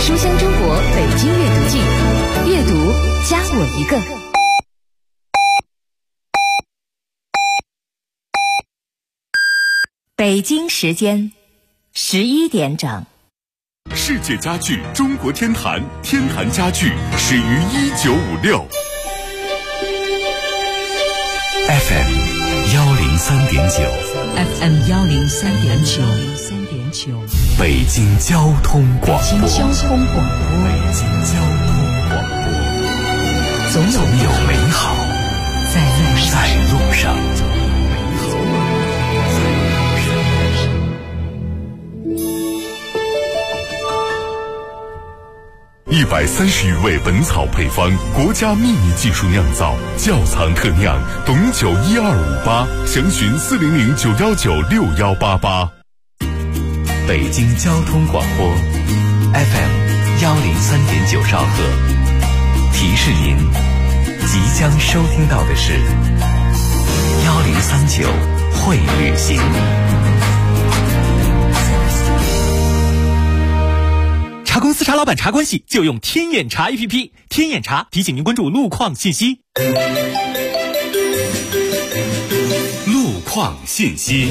书香中国北京阅读季，阅读加我一个。北京时间11点整。 世界家具中国天坛，天坛家具始于1956。FM 103.9 FM 103.9， 北京交通广播。 北京交通广播， 北京交通广播， 总有美好在路上。130余味本草配方，国家秘密技术酿造，窖藏特酿，董酒12588，详询400919688。北京交通广播 FM 103.9兆赫，提示您即将收听到的是1039会旅行。 茶公司茶老板茶关系就用天眼查 APP， 天眼查提醒您关注路况信息。 路况信息。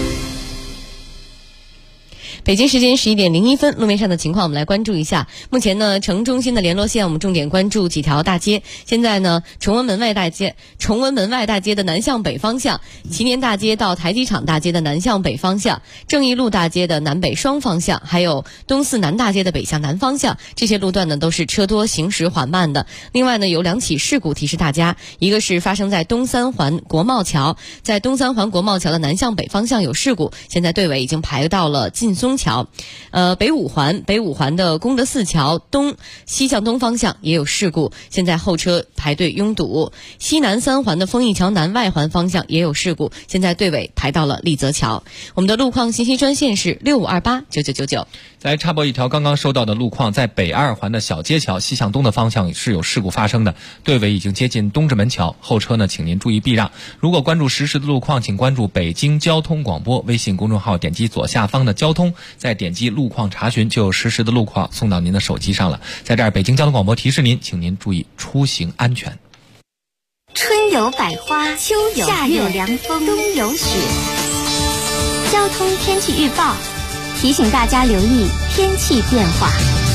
北京时间11点01分，路面上的情况我们来关注一下。目前呢，城中心的联络线我们重点关注几条大街。现在呢，崇文门外大街的南向北方向，祈年大街到台机场大街的南向北方向，正义路大街的南北双方向，还有东四南大街的北向南方向，这些路段呢都是车多行驶缓慢的。另外呢，有2起事故提示大家，一个是发生在东三环国贸桥，在东三环国贸桥的南向北方向有事故，现在队尾已经排到了劲松桥。北五环的功德寺桥西向东方向也有事故，现在后车排队拥堵。西南3环的丰益桥南外环方向也有事故，现在队尾排到了立泽桥。我们的路况信息专线是65289999。 再插播一条刚刚收到的路况，在北2环的小街桥西向东的方向是有事故发生的，队尾已经接近东直门桥，后车呢请您注意避让。如果关注实时的路况，请关注北京交通广播微信公众号，点击左下方的交通，再点击路况查询，就有实时的路况送到您的手机上了。在这儿，北京交通广播提示您，请您注意出行安全。 春有百花，秋有夏有凉风，冬有雪。交通天气预报提醒大家留意天气变化。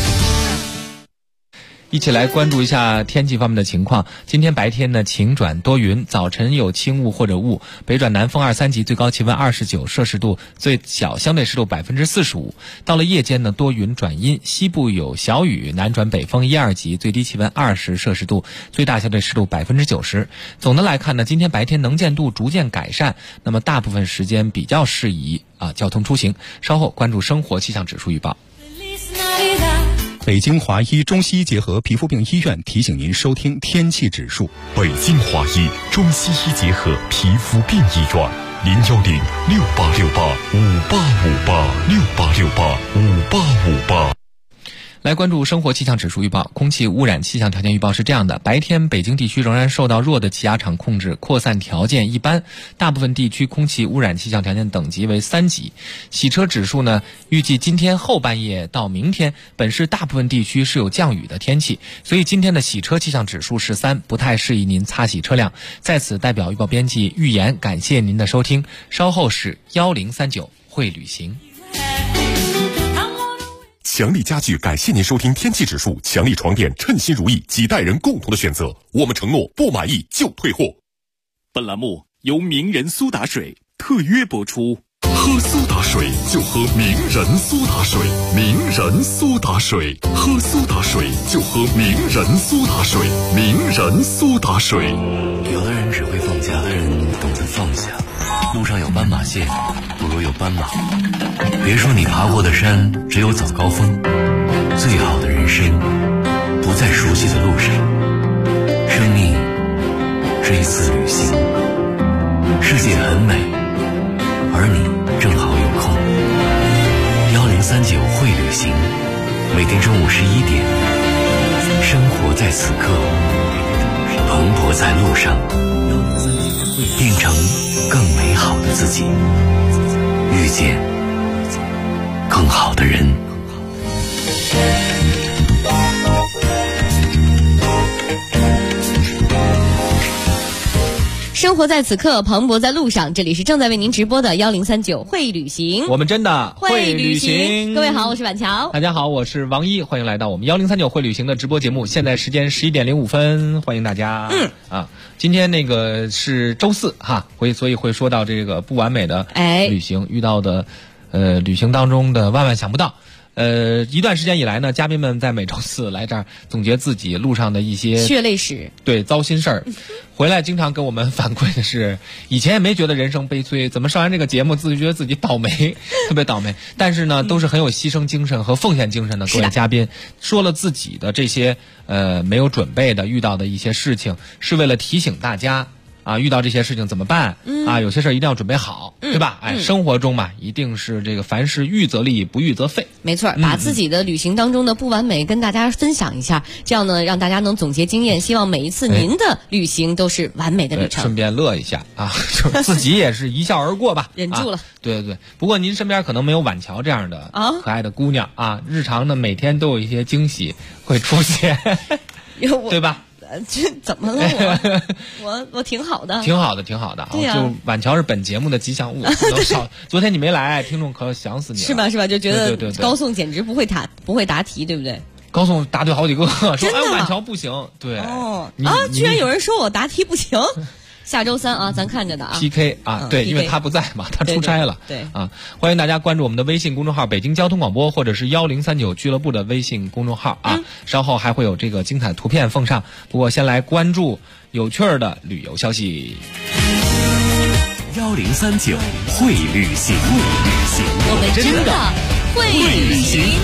一起来关注一下天气方面的情况。今天白天呢晴转多云，早晨有轻雾或者雾，北转南风2、3级，最高气温29摄氏度，最小相对湿度45%。到了夜间呢多云转阴，西部有小雨，南转北风1、2级，最低气温20摄氏度，最大相对湿度90%。总的来看呢，今天白天能见度逐渐改善，那么大部分时间比较适宜交通出行。稍后关注生活气象指数预报。 北京华医中西医结合皮肤病医院提醒您收听天气指数。 北京华医中西医结合皮肤病医院，0106868585858，6885858。 来关注生活气象指数预报。空气污染气象条件预报是这样的：白天北京地区仍然受到弱的气压场控制，扩散条件一般，大部分地区空气污染气象条件等级为3级。洗车指数呢，预计今天后半夜到明天，本市大部分地区是有降雨的天气，所以今天的洗车气象指数是3，不太适宜您擦洗车辆。在此代表预报编辑预言感谢您的收听，稍后是1039会旅行。 强力家具感谢您收听天气指数，强力床垫称心如意，几代人共同的选择，我们承诺不满意就退货。 本栏目由名人苏打水特约播出。 喝苏打水就喝名人苏打水，名人苏打水，喝苏打水就喝名人苏打水，名人苏打水。 有的人只会放假，有的人懂得放下。路上有斑马线，不如有斑马。别说你爬过的山只有早高峰，最好的人生不在熟悉的路上。生命是一次旅行，世界很美，而你正好有空。1039会旅行，每天中午11点，生活在此刻，蓬勃在路上，变成更美好的自己，遇见更好的人。 活在此刻，磅礴在路上。这里是正在为您直播的1039会旅行， 我们真的会旅行。各位好，我是板桥。 大家好，我是王一，欢迎来到我们1039会旅行的直播节目。现在时间11点05分，欢迎大家。今天那个是周四哈，所以会说到这个不完美的旅行遇到的旅行当中的万万想不到。一段时间以来呢，嘉宾们在每周四来这儿总结自己路上的一些血泪史， 对，糟心事儿，回来经常跟我们反馈的是，以前也没觉得人生悲催，怎么上完这个节目自己觉得自己倒霉，特别倒霉。但是呢，都是很有牺牲精神和奉献精神的各位嘉宾，说了自己的这些没有准备的遇到的一些事情，是为了提醒大家。遇到这些事情怎么办？有些事儿一定要准备好，对吧？生活中嘛，一定是这个凡事预则立，不预则废。 没错，把自己的旅行当中的不完美跟大家分享一下，这样呢，让大家能总结经验。希望每一次您的旅行都是完美的旅程。 顺便乐一下啊，就自己也是一笑而过吧， 忍住了。 对。不过您身边可能没有婉乔这样的可爱的姑娘啊，日常呢每天都有一些惊喜会出现，对吧？ 这怎么了我挺好的， 挺好的啊！就婉乔是本节目的吉祥物，不能少。昨天你没来，听众可想死你了， 是吧？就觉得高颂简直不会答题，对不对？ 高颂答对好几个，说婉乔不行，对居然有人说我答题不行。下周三啊，咱看着的啊 PK 啊，对，因为他不在嘛，他出差了， 对啊，欢迎大家关注我们的微信公众号北京交通广播，或者是1039俱乐部的微信公众号啊，稍后还会有这个精彩图片奉上。不过先来关注有趣的旅游消息。 1039会旅行， 我们真的会旅行。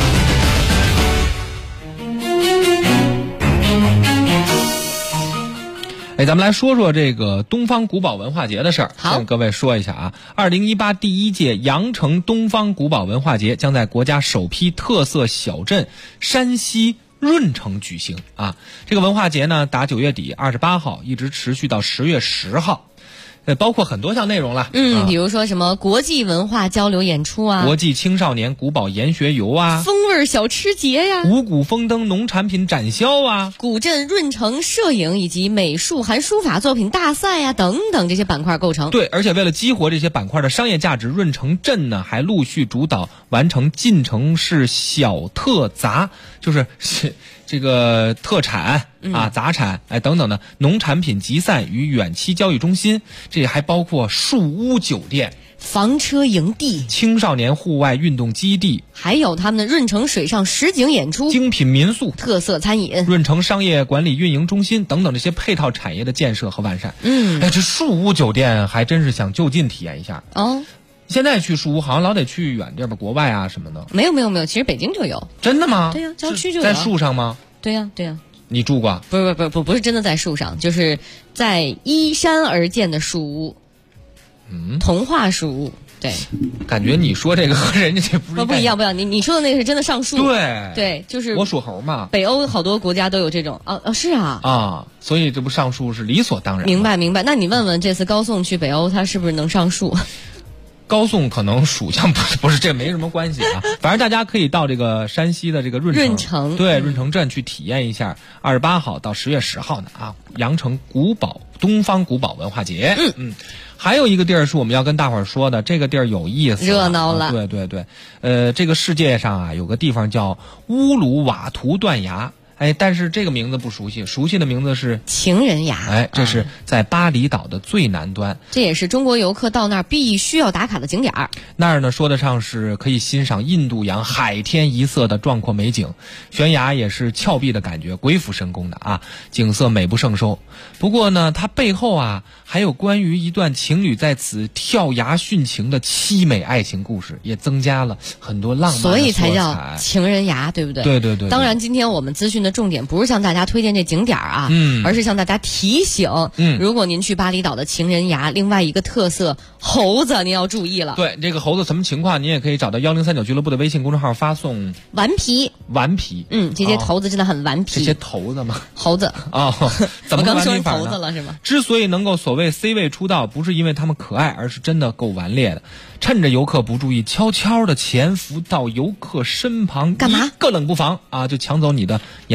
咱们来说说这个东方古堡文化节的事儿。 好， 跟各位说一下啊，2018第1届羊城东方古堡文化节将在国家首批特色小镇山西润城举行啊。这个文化节呢，打9月底28号一直持续到10月10号。包括很多项内容了， 比如说什么国际文化交流演出啊， 国际青少年古堡研学游啊， 风味小吃节呀， 五谷丰登农产品展销啊， 古镇润城摄影以及美术含书法作品大赛呀等等这些板块构成。 对，而且为了激活这些板块的商业价值，润城镇呢还陆续主导完成进城市小特杂，就是这个特产杂产等等的农产品集散与远期交易中心，这还包括树屋酒店、 房车营地、 青少年户外运动基地， 还有他们的润城水上实景演出、 精品民宿、 特色餐饮、 润城商业管理运营中心等等这些配套产业的建设和完善。这树屋酒店还真是想就近体验一下哦。现在去树屋好像老得去远地儿吧，国外啊什么的。 没有，其实北京就有。 真的吗？ 对呀，郊区就有。 在树上吗？ 对呀。 你住过？ 不是真的在树上，就是在依山而建的树屋。童话树屋。对， 感觉你说这个和人家这不一样。你说的那个是真的上树。对，就是我属猴嘛。 北欧好多国家都有这种是啊， 所以这不上树是理所当然。 明白。那你问问这次高颂去北欧，他是不是能上树？ 高颂可能属相不是，这没什么关系啊。反正大家可以到这个山西的这个润城，对，润城镇去体验一下28号到10月10号的羊城东方古堡文化节。还有一个地儿是我们要跟大伙儿说的，这个地儿有意思， 热闹了。 对，这个世界上有个地方叫乌鲁瓦图断崖。但是这个名字不熟悉，熟悉的名字是情人崖。 这是在巴厘岛的最南端， 这也是中国游客到那儿必须要打卡的景点儿。 那儿呢，说得上是可以欣赏印度洋海天一色的壮阔美景，悬崖也是峭壁的感觉，鬼斧神工的景色美不胜收。不过呢，它背后还有关于一段情侣在此跳崖殉情的凄美爱情故事，也增加了很多浪漫的色彩， 所以才叫情人崖，对不对？ 对。 当然，今天我们资讯的重点不是向大家推荐这景点而是向大家提醒，如果您去巴厘岛的情人崖，另外一个特色猴子您要注意了。 对，这个猴子什么情况，您也可以找到1039俱乐部的微信公众号发送顽皮。这些猴子真的很顽皮。 这些头子吗？ 猴子怎么我刚说顽皮法呢？ 猴子了是吗？ 之所以能够所谓 C 位出道，不是因为他们可爱，而是真的够顽劣的。趁着游客不注意，悄悄的潜伏到游客身旁， 干嘛？ 一个冷不防就抢走你的眼镜、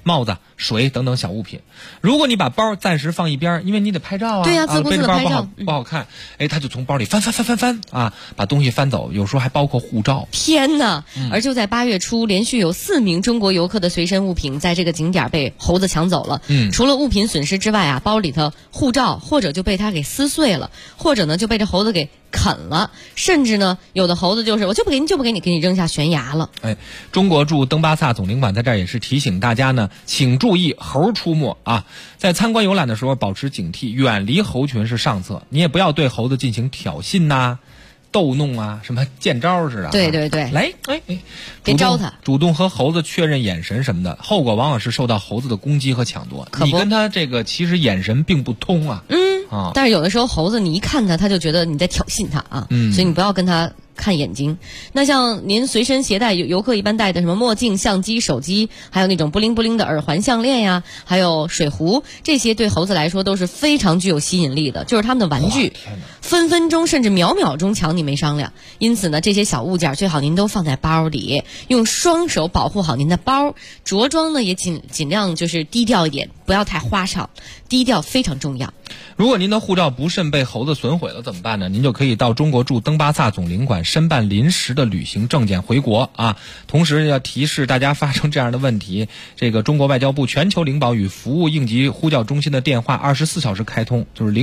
帽子、水等等小物品。如果你把包暂时放一边，因为你得拍照啊， 对呀，自顾自的拍照不好看，他就从包里翻啊，把东西翻走，有时候还包括护照。 天哪！而就在8月初，连续有4名中国游客的随身物品在这个景点被猴子抢走了。除了物品损失之外啊，包里头护照或者就被它给撕碎了，或者呢就被这猴子给啃了，甚至呢有的猴子就是我就不给你，给你扔下悬崖了。 中国驻登巴萨总领馆在这儿也是提醒大家呢，请注意猴出没啊！在参观游览的时候保持警惕，远离猴群是上策。你也不要对猴子进行挑衅呐、逗弄啊，什么见招似的。 对， 来， 别招他， 主动和猴子确认眼神什么的，后果往往是受到猴子的攻击和抢夺。你跟他这个其实眼神并不通啊。 但是有的时候猴子你一看他就觉得你在挑衅他啊，所以你不要跟他看眼睛。那像您随身携带游客一般带的什么墨镜、相机、手机，还有那种布灵布灵的耳环、项链呀，还有水壶，这些对猴子来说都是非常具有吸引力的，就是他们的玩具，分分钟甚至秒秒钟抢你没商量。因此呢，这些小物件最好您都放在包里，用双手保护好您的包。着装呢也尽量就是低调一点，不要太花哨，低调非常重要。 如果您的护照不慎被猴子损毁了怎么办呢？您就可以到中国驻登巴萨总领馆申办临时的旅行证件回国啊。同时要提示大家，发生这样的问题，这个中国外交部全球领保与服务应急呼叫中心的电话24小时开通，就是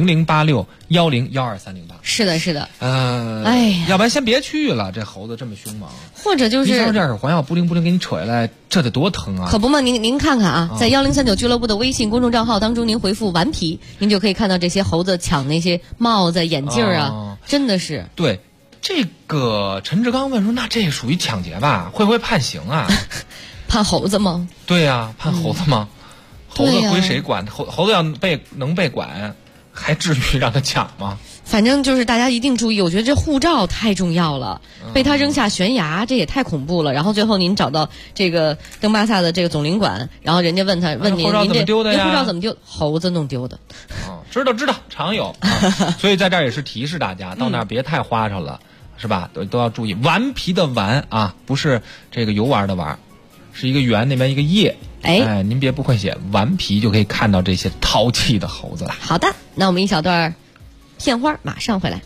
0086101238。 是的。 要不然先别去了，这猴子这么凶猛。 或者就是一条这耳环要布灵布灵给你扯下来，这得多疼啊！ 可不嘛，您看看啊，在1039俱乐部的微信公众账号当中，您回复顽皮，您就可以看到这些猴子抢那些帽子、眼镜啊，真的是。 对，这个陈志刚问说，那这属于抢劫吧？会不会判刑啊？ 判猴子吗？ 对呀，判猴子吗？猴子归谁管？猴子要能被管，还至于让他抢吗？ 反正就是大家一定注意，我觉得这护照太重要了，被他扔下悬崖，这也太恐怖了。然后最后您找到这个登巴萨的这个总领馆，然后人家问您护照怎么丢的呀？ 护照怎么丢？猴子弄丢的。 知道，常有所以在这儿也是提示大家，到那儿别太花哨了，是吧？都要注意。顽皮的顽啊，不是这个游玩的玩，是一个圆那边一个叶。您别不会写，顽皮就可以看到这些淘气的猴子了。 好的，那我们一小段片花马上回来。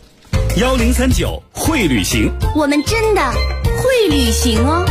1039会旅行， 我们真的会旅行哦。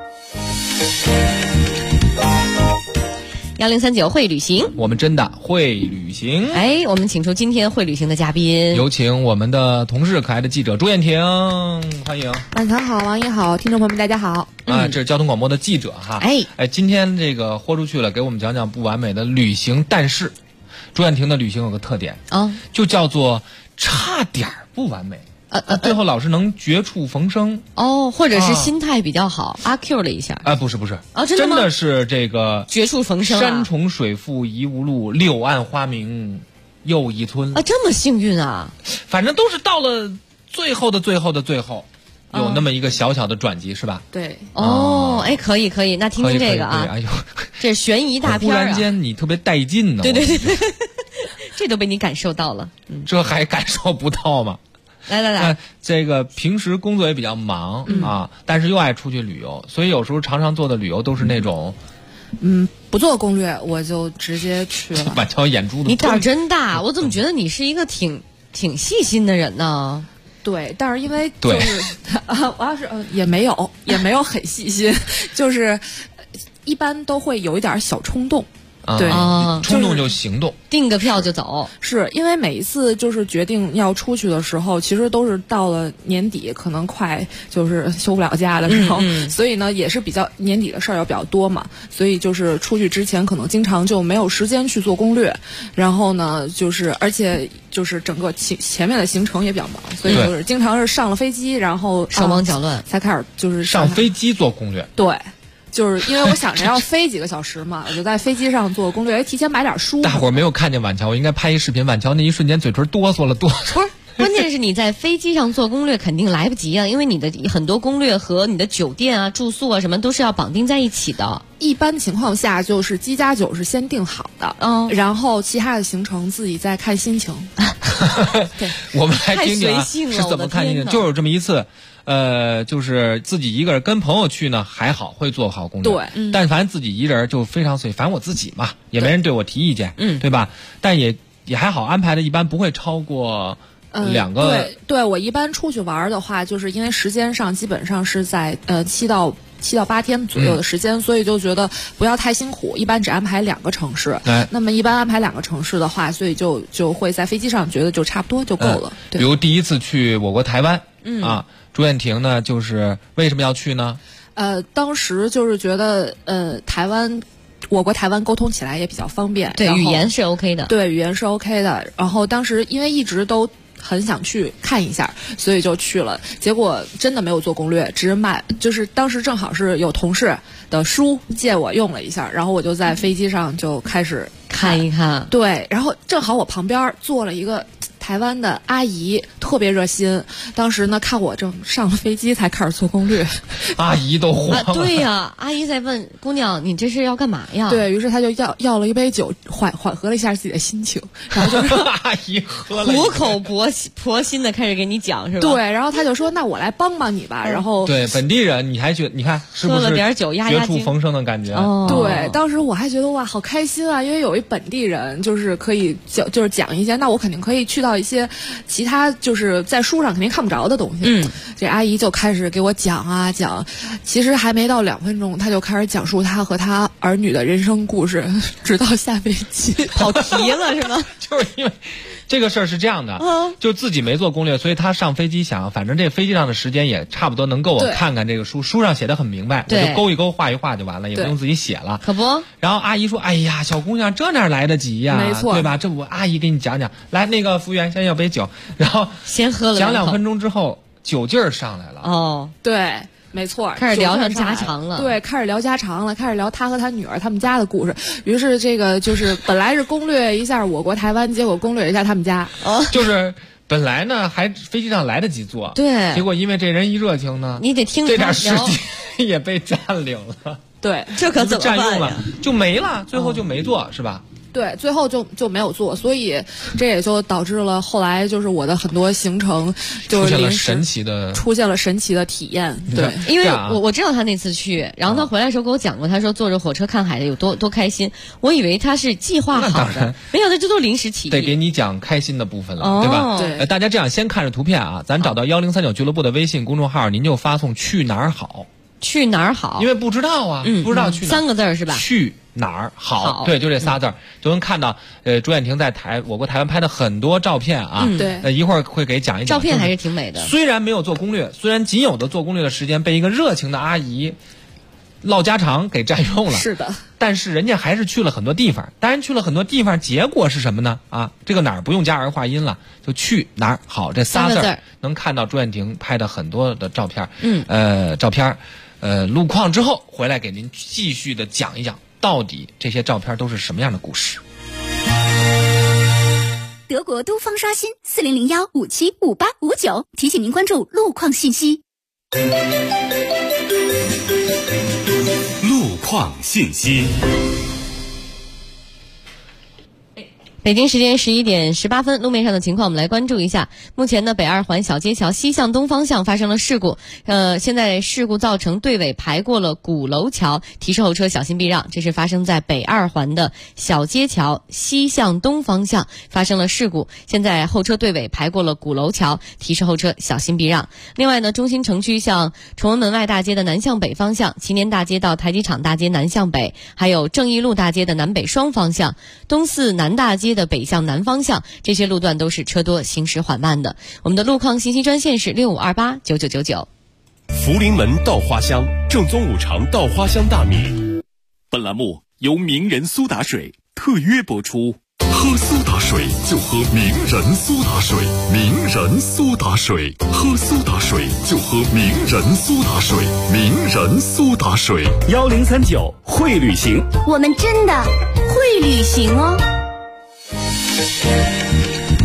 1039会旅行， 我们真的会旅行。 我们请出今天会旅行的嘉宾， 有请我们的同事可爱的记者朱燕婷，欢迎。 晚上好，王爷好，听众朋友们大家好。 这是交通广播的记者哈。今天这个豁出去了，给我们讲讲不完美的旅行。但是朱燕婷的旅行有个特点就叫做差点不完美。最后老是能绝处逢生或者是心态比较好，阿 Q 了一下。 不是真的是这个绝处逢生山重水复疑无路，柳暗花明又一村这么幸运啊！ 反正都是到了最后的最后的最后，有那么一个小小的转机，是吧？ 对。 可以，那听听这个啊。这是悬疑大片忽然间你特别带劲呢。 对，这都被你感受到了。 这还感受不到吗？ 来， 这个平时工作也比较忙但是又爱出去旅游，所以有时候常常做的旅游都是那种不做攻略我就直接去了。 板桥眼珠子， 你胆儿真大！我怎么觉得你是一个挺细心的人呢？ 对，但是因为就是我要是也没有很细心，就是一般都会有一点小冲动。对， 冲动就行动， 订个票就走。 是因为每一次就是决定要出去的时候，其实都是到了年底，可能快就是休不了假的时候，所以呢也是比较年底的事儿要比较多嘛，所以就是出去之前可能经常就没有时间去做攻略，然后呢就是而且就是整个前面的行程也比较忙，所以就是经常是上了飞机，然后手忙脚乱才开始就是上飞机做攻略。 对。就是因为我想着要飞几个小时嘛，我就在飞机上做攻略，提前买点书。 大伙儿没有看见晚桥，我应该拍一视频。晚桥那一瞬间嘴唇哆嗦了。不是， 关键是你在飞机上做攻略肯定来不及啊，因为你的很多攻略和你的酒店啊、住宿啊什么都是要绑定在一起的。 一般情况下就是机加酒是先定好的，然后其他的行程自己再看心情。 对， 我们来听听啊， 是怎么看进去？就有这么一次。就是自己一个人跟朋友去呢，还好会做好攻略。 对， 但凡自己一人就非常随，反正我自己嘛，也没人对我提意见，对吧？但也还好，安排的一般不会超过2个。 对，我一般出去玩的话，就是因为时间上基本上是在7到8天左右的时间，所以就觉得不要太辛苦，一般只安排2个城市。那么一般安排2个城市的话，所以就会在飞机上觉得就差不多就够了。 比如第一次去我国台湾，朱燕婷呢，就是为什么要去呢？ 当时就是觉得我国台湾沟通起来也比较方便， 对，语言是 OK 的。 对，语言是 OK 的。然后当时因为一直都很想去看一下，所以就去了。结果真的没有做攻略，只就是当时正好是有同事的书借我用了一下，然后我就在飞机上就开始看一看。 对，然后正好我旁边坐了一个台湾的阿姨，特别热心。当时呢，看我正上了飞机才开始做攻略， 阿姨都慌了。 对呀，阿姨在问姑娘：“你这是要干嘛呀？” 对，于是她就要了一杯酒，缓和了一下自己的心情，然后就是阿姨喝了， 苦口婆心的开始给你讲，是吧？ 对，然后她就说：“那我来帮帮你吧。”然后对本地人，你还觉得你看是不是喝了点酒压绝处逢生的感觉？ 对，当时我还觉得哇，好开心啊，因为有一本地人就是可以就是讲一些，那我肯定可以去到一些其他就是在书上肯定看不着的东西。这阿姨就开始给我讲啊讲，其实还没到2分钟，她就开始讲述她和她儿女的人生故事，直到下飞机跑题了是吗？ 就是因为这个事儿是这样的，就自己没做攻略，所以他上飞机想，反正这飞机上的时间也差不多能够我看看这个书上写的很明白，我就勾一勾画一画就完了，也不用自己写了。 可不。 然后阿姨说：“哎呀，小姑娘这哪来得及呀？ 没错， 对吧？这我阿姨给你讲讲，来那个服务员先要杯酒，然后先喝了讲2分钟之后，酒劲儿上来了。 哦， 对。”没错， 开始聊上家常了。 对，开始聊家常了，开始聊他和他女儿他们家的故事。于是这个就是本来是攻略一下我国台湾，结果攻略一下他们家。 就是本来呢还飞机上来得及坐， 对， 结果因为这人一热情呢， 你得听这点时间也被占领了。 对， 这可怎么办呀？ 占用了就没了，最后就没坐，是吧？ 对，最后就没有做，所以这也就导致了后来就是我的很多行程就是出现了神奇的体验。对， 因为我知道他那次去，然后他回来的时候跟我讲过，他说坐着火车看海的有多开心。我以为他是计划好的，没想到这都是临时起意。 得给你讲开心的部分了，对吧？ 对， 大家这样先看着图片啊，咱找到1039俱乐部的微信公众号，您就发送去哪儿好。 去哪儿好？ 因为不知道啊，不知道去哪儿。 3个字是吧？ 去哪儿好？对，就这仨字就能看到。朱燕婷在我国台湾拍的很多照片啊。 对。 一会儿会给讲一讲。 照片还是挺美的。 虽然没有做攻略，虽然仅有的做攻略的时间被一个热情的阿姨唠家常给占用了。 是的。 但是人家还是去了很多地方。当然去了很多地方，结果是什么呢？啊，这个哪儿不用加儿化音了，就去哪儿好这仨字能看到朱燕婷拍的很多的照片。照片。路况之后回来给您继续的讲一讲，到底这些照片都是什么样的故事。 德国东方刷新4001575859，提醒您关注路况信息。 路况信息。 北京时间11点18分，路面上的情况我们来关注一下。目前呢，北2环小街桥西向东方向发生了事故，现在事故造成队尾排过了鼓楼桥，提示后车小心避让。这是发生在北2环的小街桥西向东方向发生了事故，现在后车队尾排过了鼓楼桥，提示后车小心避让。另外呢，中心城区向崇文门外大街的南向北方向，祈年大街到台机场大街南向北，还有正义路大街的南北双方向，东四南大街的北向南方向，这些路段都是车多行驶缓慢的。我们的路况信息专线是65289999。 福临门稻花香，正宗五常稻花香大米。本栏目由名人苏打水特约播出。 喝苏打水就喝名人苏打水，名人苏打水，喝苏打水就喝名人苏打水，名人苏打水。 1039会旅行， 我们真的会旅行哦。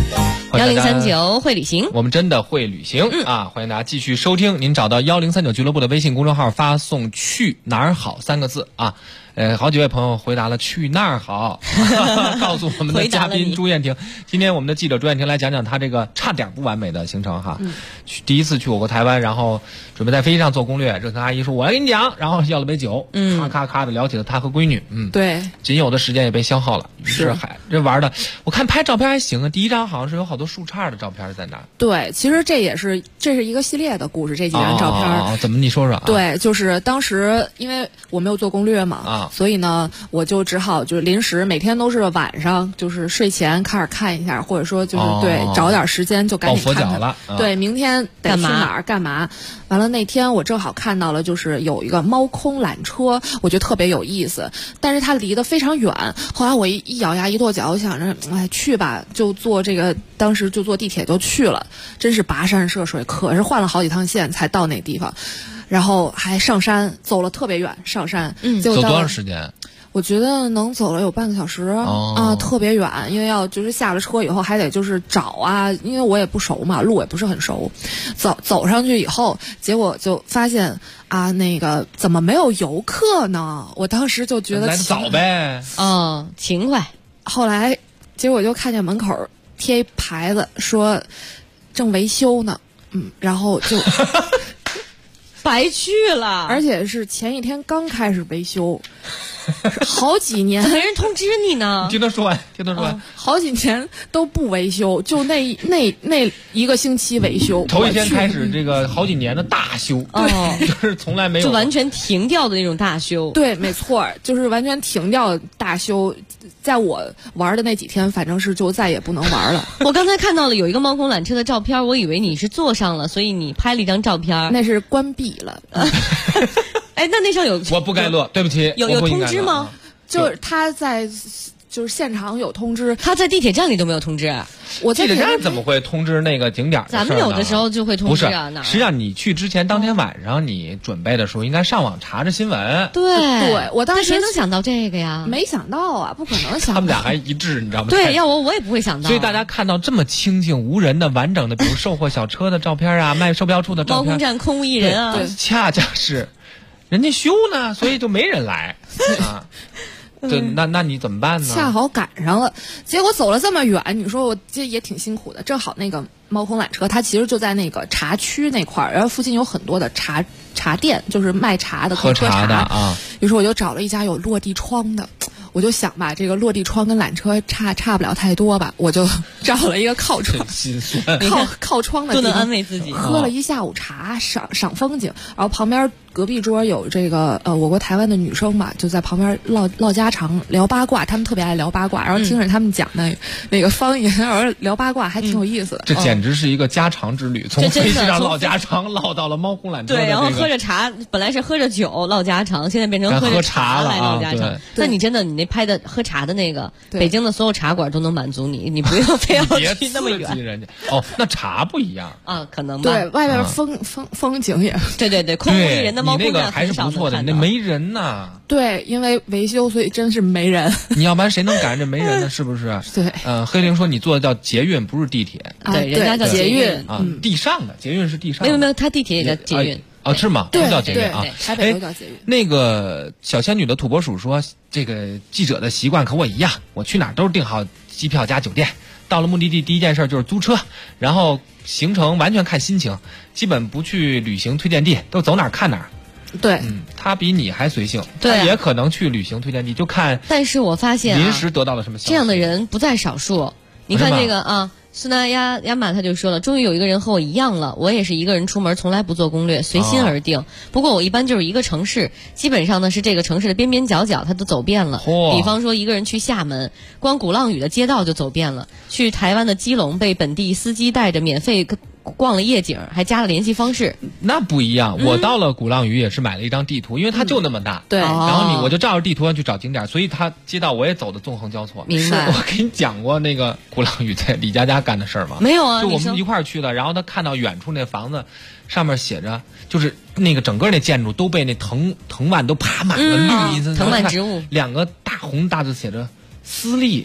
1039会旅行， 我们真的会旅行啊！欢迎大家继续收听。您找到1039俱乐部的微信公众号，发送“去哪儿好”3个字啊。好几位朋友回答了去那儿好，告诉我们的嘉宾朱燕婷。今天我们的记者朱燕婷来讲讲她这个差点不完美的行程哈。第一次去我国台湾，然后准备在飞机上做攻略，热腾阿姨说我来给你讲，然后要了杯酒，咔咔咔的聊起了她和闺女， 对， 仅有的时间也被消耗了。是这玩的，我看拍照片还行啊。第一张好像是有好多树杈的照片在那儿。 对，其实这是一个系列的故事，这几张照片。 怎么你说说啊？ 对，就是当时因为我没有做攻略嘛，所以呢，我就只好就是临时每天都是晚上就是睡前开始看一下，或者说就是找点时间就赶紧看看。 抱佛脚了。 对，明天得去哪儿干嘛？完了那天我正好看到了，就是有一个猫空缆车，我觉得特别有意思，但是它离得非常远。后来我一咬牙一跺脚，我想着去吧，就坐这个，当时就坐地铁就去了，真是跋山涉水，可是换了好几趟线才到那地方，然后还上山，走了特别远，上山。 走多长时间？ 我觉得能走了有半个小时特别远，因为要就是下了车以后还得就是找啊，因为我也不熟嘛，路也不是很熟，走上去以后，结果就发现那个怎么没有游客呢？我当时就觉得来得早呗， 勤快。 后来结果就看见门口贴一牌子说正维修呢，然后就白去了， 而且是前一天刚开始维修。好几年没人通知你呢。 听他说完， 好几年都不维修，就那一个星期维修。 头一天开始这个好几年的大修，对，就是从来没有， 就完全停掉的那种大修。 对，没错，就是完全停掉大修。在我玩的那几天，反正是就再也不能玩了。 我刚才看到了有一个猫空缆车的照片，我以为你是坐上了，所以你拍了一张照片。 那是关闭了。 那上有我不该乐，对不起， 有通知吗？ 就是他在就是现场有通知， 他在地铁站里都没有通知。 我在地铁站怎么会通知那个景点的事呢？ 咱们有的时候就会通知啊。 不是，实际上你去之前当天晚上你准备的时候，应该上网查着新闻。 对，我当时谁能想到这个呀？ 没想到啊，不可能想到。 他们俩还一致，你知道吗？ 对，要我也不会想到。 所以大家看到这么清静无人的完整的，比如售货小车的照片啊，卖售票处的照片， 猫空站空无一人啊， 恰恰是人家修呢，所以就没人来啊。对，那你怎么办呢？ 恰好赶上了，结果走了这么远，你说我这也挺辛苦的。正好那个猫空缆车，它其实就在那个茶区那块儿，然后附近有很多的茶店，就是卖茶的、 喝茶的啊。 于是我就找了一家有落地窗的。我就想吧，这个落地窗跟缆车差不了太多吧，我就找了一个靠窗靠窗的地方， 都能安慰自己。 喝了一下午茶，赏风景，然后旁边隔壁桌有这个我国台湾的女生嘛，就在旁边唠家常、聊八卦，他们特别爱聊八卦，然后听着他们讲那个方言，然后聊八卦还挺有意思的。 这简直是一个家常之旅，从飞机上唠家常唠到了猫空缆车。 对，然后喝着茶，本来是喝着酒唠家常，现在变成喝着茶来唠家常。那你真的你那拍的喝茶的那个，北京的所有茶馆都能满足你，你不用非要去那么远。 人家那茶不一样啊，可能吧。 对，外面风景也对，空无一人的猫空站还是不错的，你那没人呐。 对，因为维修，所以真是没人。 你要不然谁能赶上这没人呢？是不是？ 对。 黑玲说你坐的叫捷运，不是地铁。 对，人家叫捷运啊，地上的捷运是地上的。 没有，他地铁也叫捷运。 是吗？ 对， 叫捷运啊。 台北都叫捷运。 那个小仙女的土拨鼠说，这个记者的习惯和我一样，我去哪儿都是订好机票加酒店，到了目的地第一件事就是租车，然后行程完全看心情，基本不去旅行推荐地，都走哪儿看哪儿。 对， 他比你还随性， 对， 他也可能去旅行推荐地，就看。 但是我发现临时得到了什么消息， 这样的人不在少数。你看这个苏纳亚马他就说了，终于有一个人和我一样了，我也是一个人出门，从来不做攻略，随心而定。不过我一般就是一个城市，基本上呢是这个城市的边边角角他都走遍了。比方说一个人去厦门，光鼓浪屿的街道就走遍了；去台湾的基隆，被本地司机带着免费逛了夜景，还加了联系方式。 那不一样，我到了鼓浪屿也是买了一张地图，因为它就那么大。 对， 然后我就照着地图上去找景点，所以它街道我也走的纵横交错。 明白。 我给你讲过那个鼓浪屿在李佳佳干的事儿吗？ 没有啊， 就我们一块儿去的，然后他看到远处那房子上面写着，就是那个整个那建筑都被那藤蔓都爬满了绿， 藤蔓植物， 两个大红大字写着私立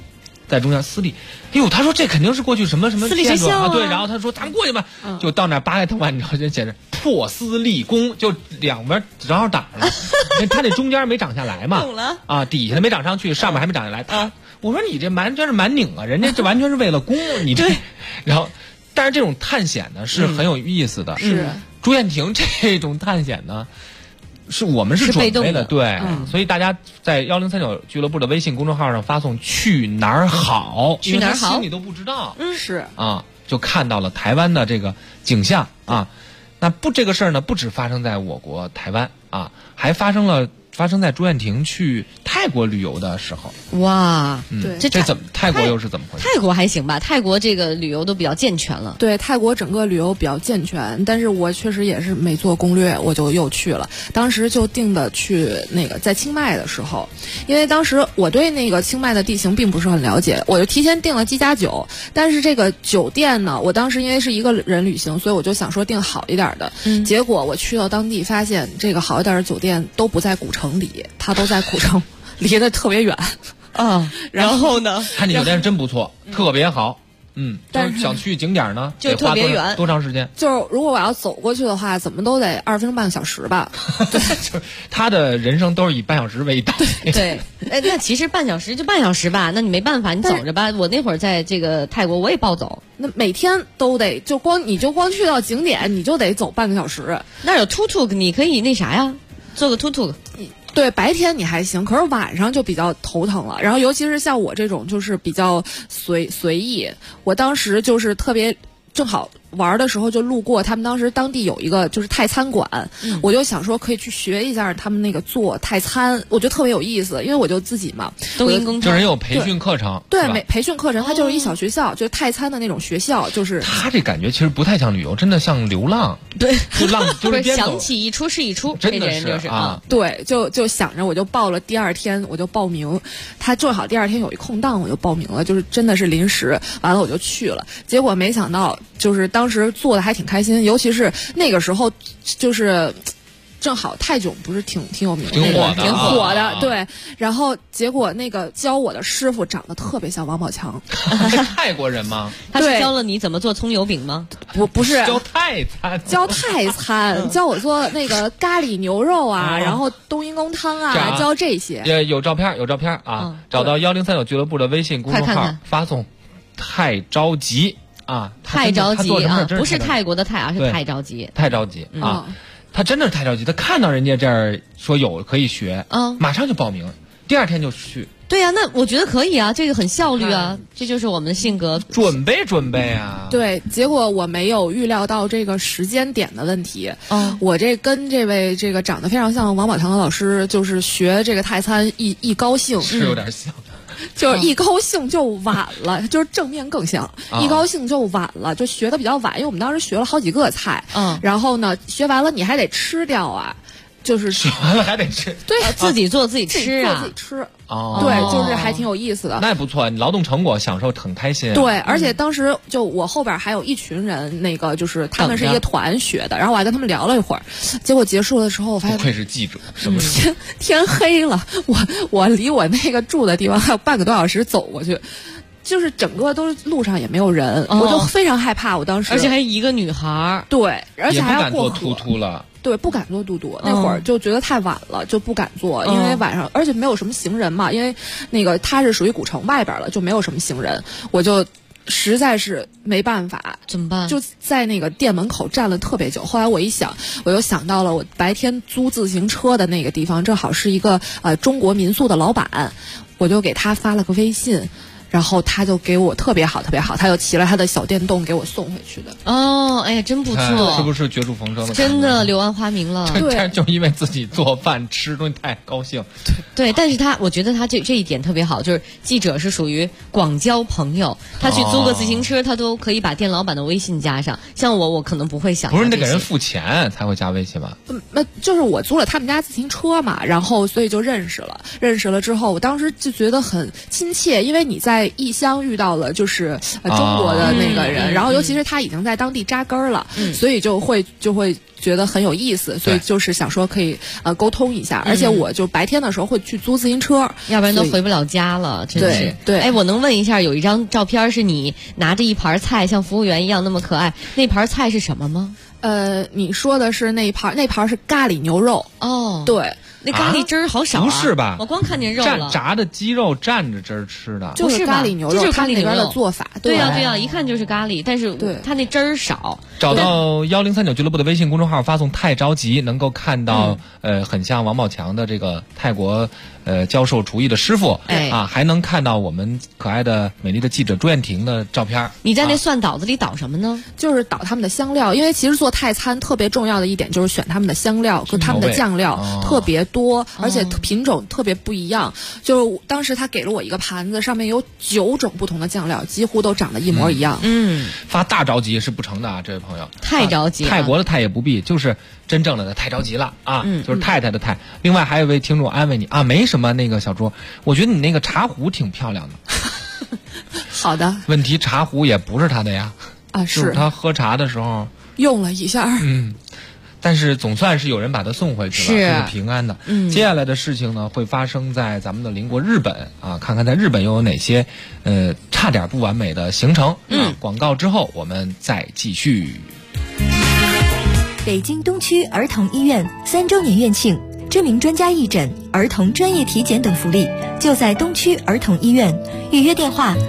在中间私立，哎呦，他说这肯定是过去什么什么私立学校啊， 对，然后他说咱们过去吧，就到那8个头万，你知道就写着破私立宫，就两边正好打了，他这中间没长下来嘛， 懂了啊，底下没长上去，上面还没长下来，我说你这完全是蛮拧啊，人家这完全是为了攻你这，然后，但是这种探险呢是很有意思的。 是朱燕婷这种探险呢，我们是准备的，对，所以大家在1039俱乐部的微信公众号上发送去哪儿好， 去哪儿好， 心里都不知道， 是啊，就看到了台湾的这个景象啊。那这个事儿呢，不止发生在我国台湾啊，还发生在朱燕婷去泰国旅游的时候。 哇， 对， 这怎么泰国又是怎么回事？ 泰国还行吧，泰国这个旅游都比较健全了。 对，泰国整个旅游比较健全，但是我确实也是没做攻略，我就又去了。当时就定的去那个在清迈的时候，因为当时我对那个清迈的地形并不是很了解，我就提前订了机加酒。但是这个酒店呢，我当时因为是一个人旅行，所以我就想说订好一点的。结果我去到当地发现，这个好一点的酒店都不在古城里，它都在古城离得特别远啊。然后呢， 看你酒店真不错，特别好。但是想去景点呢， 就特别远， 多长时间？ 就是如果我要走过去的话，怎么都得20分钟半个小时吧。 对，就是他的人生都是以半小时为单位。 对，那其实半小时就半小时吧，那你没办法，你走着吧。我那会儿在这个泰国，我也暴走。 那每天都得你就光去到景点，你就得走半个小时。 那有突突，你可以那啥呀，做个突突。 对，白天你还行，可是晚上就比较头疼了。然后尤其是像我这种就是比较随意，我当时就是特别正好玩的时候就路过他们当地有一个就是泰餐馆，我就想说可以去学一下他们那个做泰餐，我觉得特别有意思，因为我就自己嘛， 冬阴功就是有培训课程， 对，培训课程，它就是一小学校，就是泰餐的那种学校，就是他这感觉其实不太像旅游，真的像流浪， 对， 就是想起一出是一出， 真的是啊， 对，就想着我就报了，第二天我就报名，他正好第二天有一空档，我就报名了，就是真的是临时，完了我就去了，结果没想到就是当时做的还挺开心，尤其是那个时候就是正好泰囧不是挺有名的，挺火的，对。然后结果那个教我的师傅长得特别像王宝强， 泰国人吗？ 他是教了你怎么做葱油饼吗？ 不是教泰餐， 教我做那个咖喱牛肉啊，然后冬阴功汤啊，教这些。 有照片啊，找到1039俱乐部的微信公众号，发送太着急。啊， 太着急啊！不是泰国的泰啊，是太着急， 太着急啊！他真的是太着急，他看到人家这儿说有可以学，马上就报名，第二天就去。 对呀，那我觉得可以啊，这个很效率啊，这就是我们的性格。 准备啊！ 对，结果我没有预料到这个时间点的问题。我这跟这位这个长得非常像王宝强的老师，就是学这个泰餐一高兴， 是有点像。 就是一高兴就晚了，就是正面更像，一高兴就晚了，就学的比较晚，因为我们当时学了好几个菜，然后呢，学完了你还得吃掉啊，就是学完了还得吃， 对， 自己做自己吃啊， 自己吃。对，就是还挺有意思的。 那也不错，你劳动成果享受很开心。 对，而且当时就我后边还有一群人，那个就是他们是一个团学的，然后我还跟他们聊了一会儿，结果结束的时候我发现， 不愧是记者，什么天黑了，我离我那个住的地方还有半个多小时走过去。就是整个都路上也没有人，我就非常害怕。我当时， 而且还一个女孩， 对，而且还要过河， 也不敢做突突了。 对，不敢做嘟嘟，那会儿就觉得太晚了，就不敢做，因为晚上，而且没有什么行人嘛，因为那个它是属于古城外边了，就没有什么行人，我就实在是没办法， 怎么办？ 就在那个店门口站了特别久。后来我一想，我又想到了我白天租自行车的那个地方，正好是一个中国民宿的老板，我就给他发了个微信。然后他就给我特别好，他就骑了他的小电动给我送回去的。 哦，哎呀，真不错， 是不是绝处逢生的？ 真的柳暗花明了。 对，就因为自己做饭吃东西太高兴。 对，但是我觉得他这一点特别好，就是记者是属于广交朋友，他去租个自行车，他都可以把店老板的微信加上。像我可能不会想。 不是你得给人付钱才会加微信吧？ 那就是我租了他们家自行车嘛，然后所以就认识了。认识了之后，我当时就觉得很亲切，因为你在异乡遇到了就是中国的那个人，然后尤其是他已经在当地扎根了，所以就会觉得很有意思，所以就是想说可以沟通一下。而且我就白天的时候会去租自行车， 要不然都回不了家了，真是。 对， 哎，我能问一下，有一张照片是你拿着一盘菜，像服务员一样那么可爱，那盘菜是什么吗？ 你说的是那盘是咖喱牛肉哦， 对。 那咖喱汁儿好少不是吧？ 我光看见肉了。 炸的鸡肉蘸着汁儿吃的， 就是咖喱牛肉， 就是咖喱牛肉那边的做法。 对呀，一看就是咖喱，但是它那汁儿少。 找到1039俱乐部的微信公众号，发送太着急，能够看到很像王宝强的这个泰国教授厨艺的师傅，还能看到我们可爱的美丽的记者朱艳婷的照片。 你在那蒜倒子里倒什么呢？ 就是倒他们的香料，因为其实做泰餐特别重要的一点就是选他们的香料和他们的酱料特别多，而且品种特别不一样。就是当时他给了我一个盘子，上面有9种不同的酱料，几乎都长得一模一样。 发大着急是不成的啊，这位朋友， 太着急了。 泰国的泰也不必，就是真正的太着急了啊，就是太太的太。另外还有一位听众安慰你啊，没什么，那个小朱，我觉得你那个茶壶挺漂亮的。 好的。 问题茶壶也不是他的呀，是他喝茶的时候用了一下。 但是总算是有人把它送回去了，是平安的。接下来的事情呢，会发生在咱们的邻国日本啊，看看在日本又有哪些差点不完美的行程。广告之后我们再继续。 北京东区儿童医院3周年院庆，知名专家义诊、儿童专业体检等福利，就在东区儿童医院。预约电话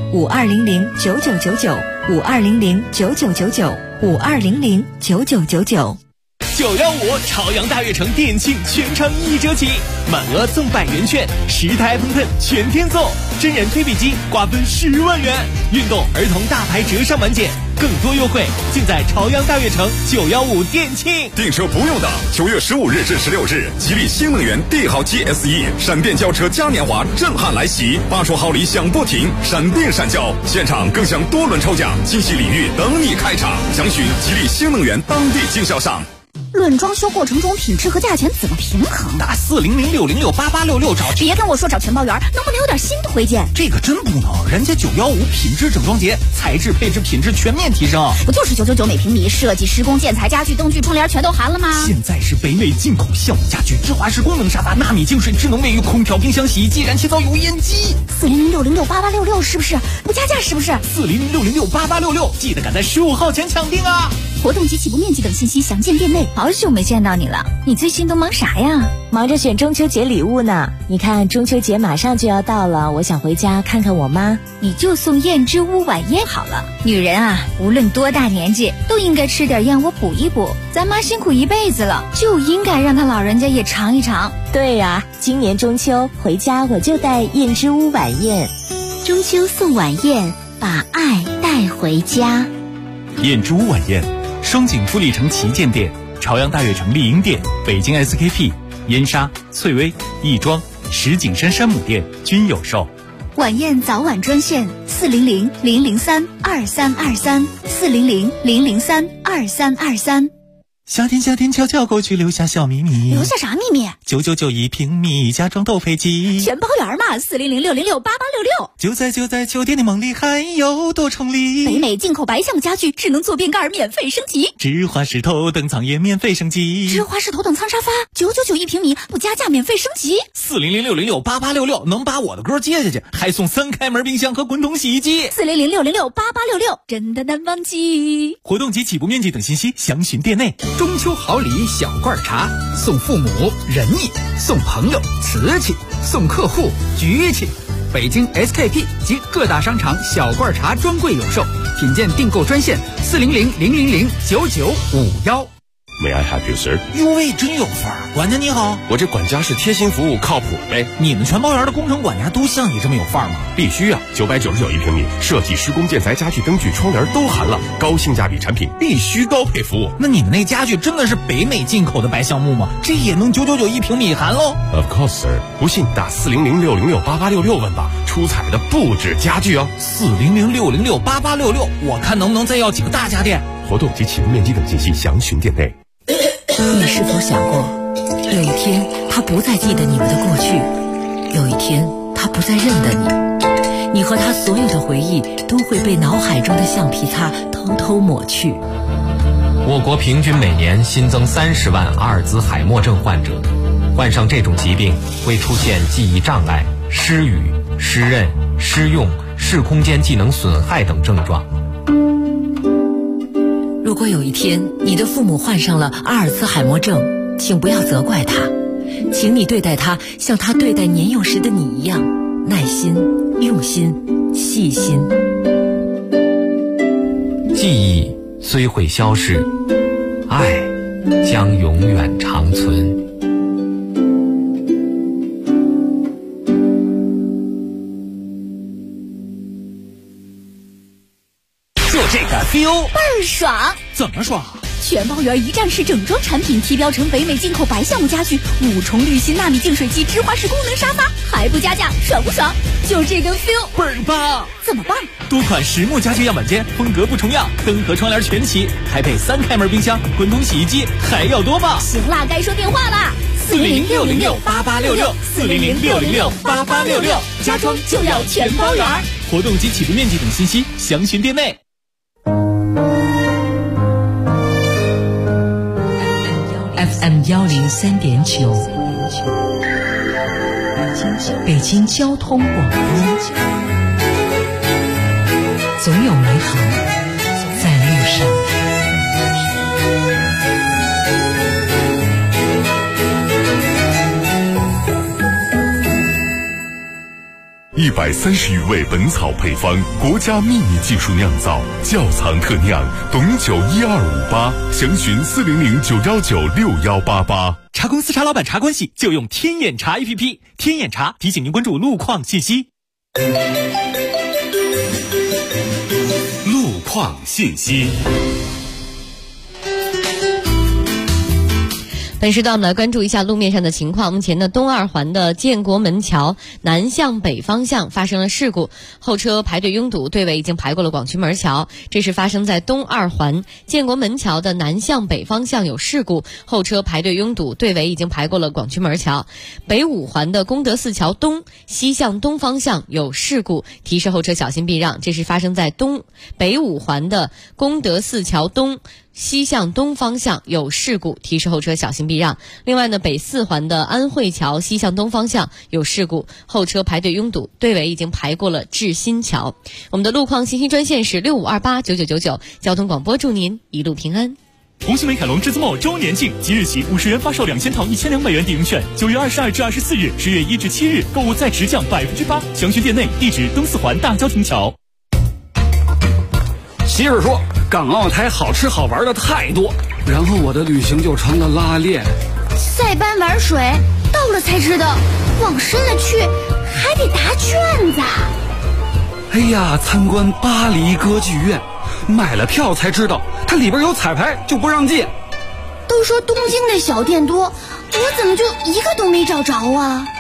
52009999，52009999，52009999。915朝阳大悦城店庆全场1折起，满额赠100元券，10台喷喷全天送，真人推背机瓜分10万元，运动儿童大牌折上满减，更多优惠尽在朝阳大悦城915店庆。 订车不用等，9月15日至16日，吉利新能源帝豪7 SE 闪电轿车嘉年华震撼来袭，8重好礼响不停，闪电闪交，现场更享多轮抽奖，惊喜礼遇等你开场，详询吉利新能源当地经销商。 论装修过程中品质和价钱怎么平衡？ 打40060688866找。 别跟我说找全包员，能不能有点新推荐？ 这个真不能，人家915品质整装节，材质配置品质全面提升。 不就是999每平米，设计施工建材家具灯具窗帘全都含了吗？ 现在是北美进口效果家具，智华式功能沙发，纳米净水，智能卫浴，空调，冰箱，洗衣机，燃气灶，油烟机。 40060688866是不是？不加价是不是 ？40060688866，记得赶在15号前抢定啊！ 活动及起步面积等信息详见店内。 好久没见到你了，你最近都忙啥呀？ 忙着选中秋节礼物呢。你看中秋节马上就要到了，我想回家看看我妈。 你就送燕之屋晚宴好了。女人啊，无论多大年纪，都应该吃点燕窝补一补。咱妈辛苦一辈子了，就应该让她老人家也尝一尝。 对呀，今年中秋回家我就带燕之屋晚宴。 中秋送晚宴，把爱带回家。 燕之屋晚宴，双井富力城旗舰店、朝阳大悦城丽婴店、北京 SKP、燕莎、翠微、亦庄、石景山山姆店均有售。 晚宴早晚专线400-003-2323，400-003-2323。 夏天悄悄过去，留下小秘密。 留下啥秘密 ？9991平米，家装斗飞机。 全包圆嘛，40060068866。 就在秋天的梦里，还有多重礼。 北美进口白橡家具，智能坐便盖免费升级。 智华式头等舱也免费升级。 智华式头等舱沙发，9991平米，不加价免费升级。 40060068866，能把我的歌接下去，还送3开门冰箱和滚筒洗衣机。 40060068866，真的难忘记。 活动及起步面积等信息详询店内。 中秋好礼小罐茶，送父母仁义，送朋友瓷器，送客户局气。北京 SKP 及各大商场小罐茶专柜有售，品鉴订购专线40000009951。 May I help you, sir？ 哟喂，真有范儿！管家你好， 我这管家是贴心服务，靠谱呗。 你们全包园的工程管家都像你这么有范儿吗？ 必须啊！999一平米，设计、施工、建材、家具、灯具、窗帘都含了，高性价比产品，必须高配服务。 那你们那家具真的是北美进口的白橡木吗？这也能999一平米含喽 ？Of course, sir。不信打40060068866问吧，出彩的不止家具哦。 40060068866，我看能不能再要几个大家电。 活动及起步面积等信息详询店内。 你是否想过，有一天他不再记得你们的过去，有一天他不再认得你，你和他所有的回忆都会被脑海中的橡皮擦偷偷抹去。 我国平均每年新增30万阿尔兹海默症患者，患上这种疾病会出现记忆障碍、失语、失认、失用、视空间技能损害等症状。 如果有一天你的父母患上了阿尔兹海默症，请不要责怪他，请你对待他像他对待年幼时的你一样，耐心、用心、细心。 记忆虽会消逝，爱将永远长存。 就这个 feel 倍儿爽！ 怎么爽？ 全包圆一站式整装产品提标成北美进口白橡木家具，5重滤芯纳米净水机，直滑式功能沙发，还不加价，爽不爽？就这个 feel 倍儿棒！ 怎么办？ 多款实木家具样板间，风格不重样，灯和窗帘全齐，还配3开门冰箱、滚筒洗衣机，还要多棒！ 行啦，该说电话啦 ！400-606-8866，400-606-8866，家装就要全包圆。活动及起步面积等信息，详询店内。 FM 103.9，北京交通广播，总有美好在路上。 130余味本草配方，国家秘密技术酿造，窖藏特酿，董酒12588，详询400-919-6188。 茶公司茶老板茶关系就用天眼茶 APP， 天眼茶提醒您关注路况信息。 路况信息。 本时段我们来关注一下路面上的情况。目前呢，东二环的建国门桥南向北方向发生了事故，后车排队拥堵，队尾已经排过了广渠门桥。这是发生在东二环建国门桥的南向北方向有事故，后车排队拥堵，队尾已经排过了广渠门桥。北五环的功德寺桥东西向东方向有事故，提示后车小心避让。这是发生在北五环的功德寺桥东西向东方向有事故，提示后车小心避让。另外呢，北四环的安慧桥西向东方向有事故，后车排队拥堵，队尾已经排过了志新桥。我们的路况信息专线是65289999，交通广播祝您一路平安。 红星美凯龙至尊茂周年庆，即日起50元发售2000套1200元抵用券，9月22至24日，10月1至7日购物再直降8%，详询店内，地址东四环大郊亭桥。 媳妇说港澳台好吃好玩的太多，然后我的旅行就成了拉练。 塞班玩水，到了才知道，往深了去还得答卷子。 哎呀，参观巴黎歌剧院，买了票才知道它里边有彩排，就不让进。 都说东京的小店多，我怎么就一个都没找着啊？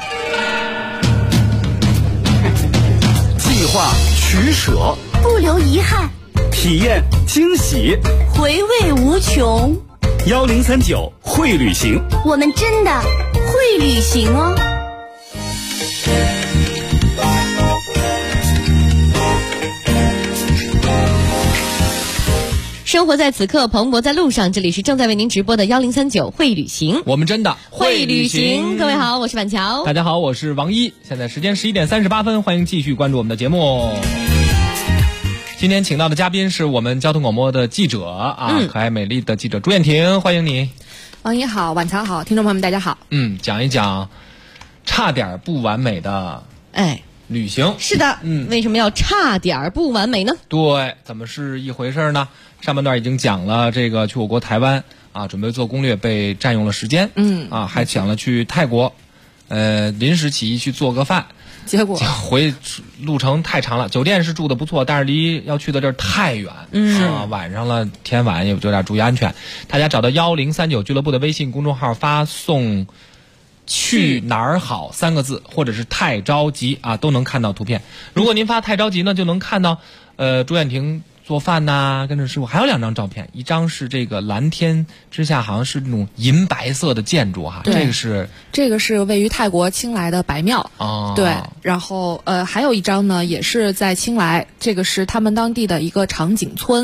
计划取舍， 不留遗憾， 体验惊喜， 回味无穷。 1039会旅行， 我们真的会旅行哦。 生活在此刻，蓬勃在路上。这里是正在为您直播的1039会旅行， 我们真的会旅行。各位好，我是板桥。 大家好，我是王一。现在时间11点38分，欢迎继续关注我们的节目。今天请到的嘉宾是我们交通广播的记者可爱美丽的记者朱艳婷，欢迎你。 王一好，晚上好，听众朋友们大家好。 讲一讲差点不完美的旅行。 是的，为什么要差点不完美呢？ 对，怎么是一回事呢？上半段已经讲了这个去我国台湾准备做攻略被占用了时间，还讲了去泰国，临时起意去做个饭。 结果回路程太长了，酒店是住的不错，但是离要去的地儿太远，晚上了，天晚也有点注意安全。大家找到1039俱乐部的微信公众号，发送去哪儿好3个字，或者是太着急都能看到图片。如果您发太着急呢，就能看到朱艳婷做饭呐，跟着师傅。还有2张照片，一张是这个蓝天之下，好像是那种银白色的建筑这个是位于泰国清莱的白庙对，然后还有一张呢，也是在清莱，这个是他们当地的一个长井村，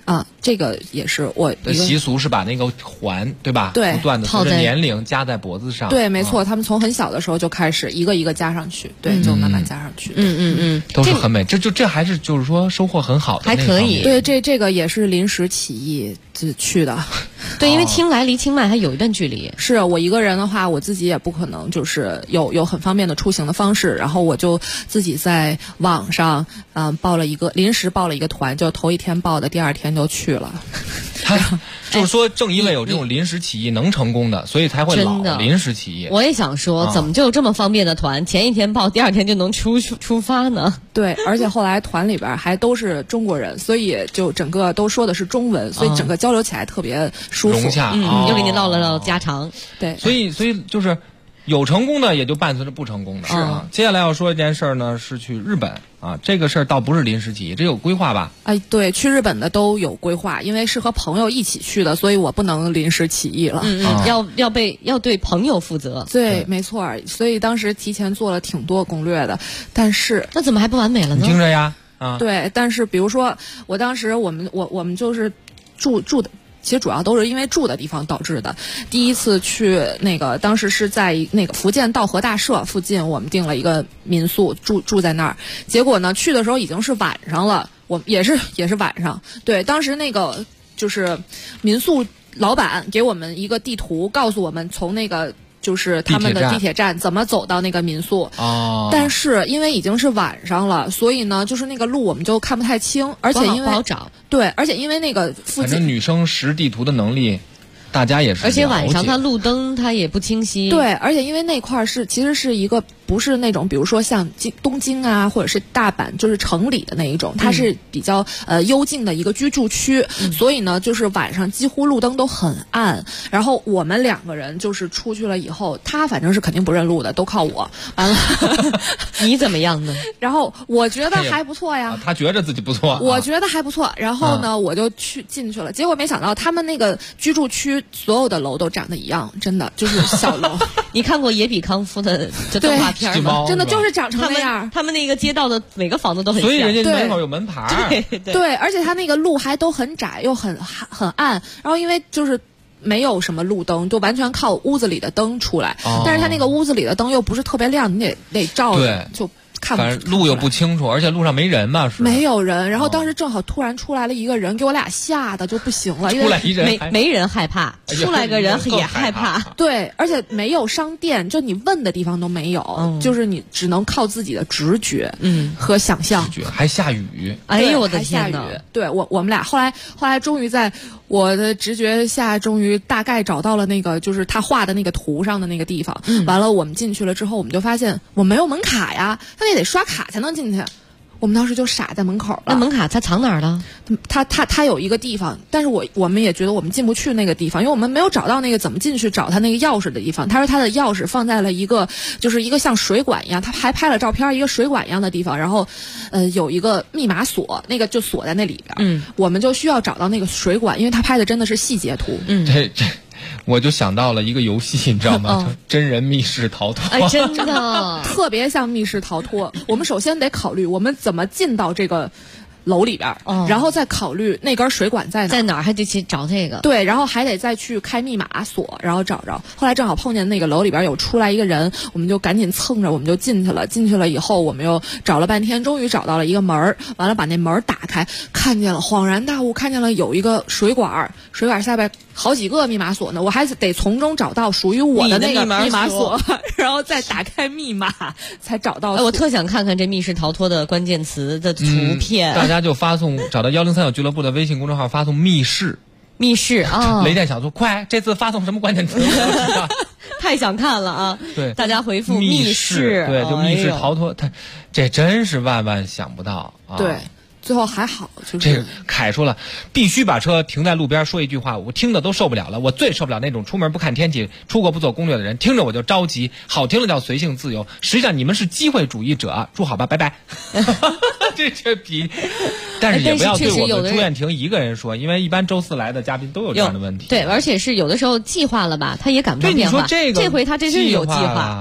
啊，这个也是我的习俗，是把那个环，对吧？ 对， 不断的随着年龄加在脖子上。 对，没错，他们从很小的时候就开始一个一个加上去，对，就慢慢加上去。 都是很美。这还是就是说收获很好的， 还可以。 对，这个也是临时起意去的。 对，因为听来离清迈还有一段距离。 是我一个人的话，我自己也不可能就是有很方便的出行的方式，然后我就自己在网上临时报了一个团，就头一天报的，第二天就去了。 就是说，正因为有这种临时起意能成功的，所以才会老临时起意。 我也想说，怎么就有这么方便的团，前一天报，第二天就能出发呢？ 对，而且后来团里边还都是中国人，所以就整个都说的是中文，所以整个交流起来特别舒服， 融洽。 又给你唠了家常。 对， 所以就是有成功的，也就伴随着不成功的。是啊。接下来要说一件事儿呢，是去日本啊。这个事儿倒不是临时起意，这有规划吧？ 哎，对，去日本的都有规划，因为是和朋友一起去的，所以我不能临时起意了。 要对朋友负责。 对，没错。所以当时提前做了挺多攻略的，但是那怎么还不完美了呢？ 你听着呀，啊， 对，但是比如说我当时我们就是住的。其实主要都是因为住的地方导致的。第一次去当时是在那个福建道和大社附近，我们订了一个民宿，住在那儿。结果呢，去的时候已经是晚上了，我也是晚上。对，当时就是民宿老板给我们一个地图，告诉我们从就是他们的地铁站怎么走到那个民宿。但是因为已经是晚上了，所以呢，就是那个路我们就看不太清，而且因为不好找。 对，而且因为那个附近， 反正女生识地图的能力，大家也是了解。 而且晚上它路灯它也不清晰。 对，而且因为那块其实是一个不是那种，比如说像东京啊，或者是大阪，就是城里的那一种，它是比较幽静的一个居住区，所以呢，就是晚上几乎路灯都很暗。然后我们2个人就是出去了以后，他反正是肯定不认路的，都靠我。完了， 你怎么样呢？ 然后我觉得还不错呀。 他觉得自己不错， 我觉得还不错。然后呢，我就进去了，结果没想到他们那个居住区所有的楼都长得一样，真的就是小楼。 你看过野比康夫的动画片吗？ 真的就是长成那样。 他们那个街道的每个房子都很像， 所以人家门口有门牌。 对，而且他那个路还都很窄又很暗，然后因为就是没有什么路灯，就完全靠屋子里的灯出来。但是他那个屋子里的灯又不是特别亮，你得照着就。 反正路又不清楚，而且路上没人嘛，是没有人。然后当时正好突然出来了一个人，给我俩吓得就不行了。 出来一人没人害怕，出来个人也害怕。 对，而且没有商店，就你问的地方都没有，就是你只能靠自己的直觉，和想象。 还下雨， 哎呦我的天哪！ 对我们俩后来终于在我的直觉下，终于大概找到了那个就是他画的那个图上的那个地方。完了，我们进去了之后，我们就发现我没有门卡呀，他得刷卡才能进去。我们当时就傻在门口了。 那门卡它藏哪儿了？ 他有一个地方，但是我们也觉得我们进不去那个地方，因为我们没有找到那个怎么进去找他那个钥匙的地方。他说他的钥匙放在了一个就是一个像水管一样，他还拍了照片，一个水管一样的地方，然后有一个密码锁，那个就锁在那里边。我们就需要找到那个水管，因为他拍的真的是细节图。 这我就想到了一个游戏，你知道吗？真人密室逃脱。 哎，真的特别像密室逃脱。我们首先得考虑我们怎么进到这个楼里边，然后再考虑那根水管在哪儿，还得去找这个。 对，然后还得再去开密码锁，然后找着。后来正好碰见那个楼里边有出来一个人，我们就赶紧蹭着，我们就进去了。进去了以后，我们又找了半天，终于找到了一个门，完了把那门打开，看见了，恍然大悟，看见了有一个水管，水管下边好几个密码锁呢，我还得从中找到属于我的那个密码锁，然后再打开密码才找到。 我特想看看这密室逃脱的关键词的图片。 大家就找到1039俱乐部的微信公众号，发送密室啊！ 雷电小组，快，这次发送什么关键词？ 太想看了啊！ 对， 大家回复密室， 对，就密室逃脱，这真是万万想不到啊！ 对。最后还好，就是这个凯说了，必须把车停在路边，说一句话，我听的都受不了了。我最受不了那种出门不看天气、出国不做攻略的人，听着我就着急。好听了叫随性自由，实际上你们是机会主义者。住好吧，拜拜。这比，但是也不要对我们朱燕婷一个人说，因为一般周四来的嘉宾都有这样的问题。 对，而且是有的时候计划了吧，他也赶不上变化。 对，你说这回他真是有计划。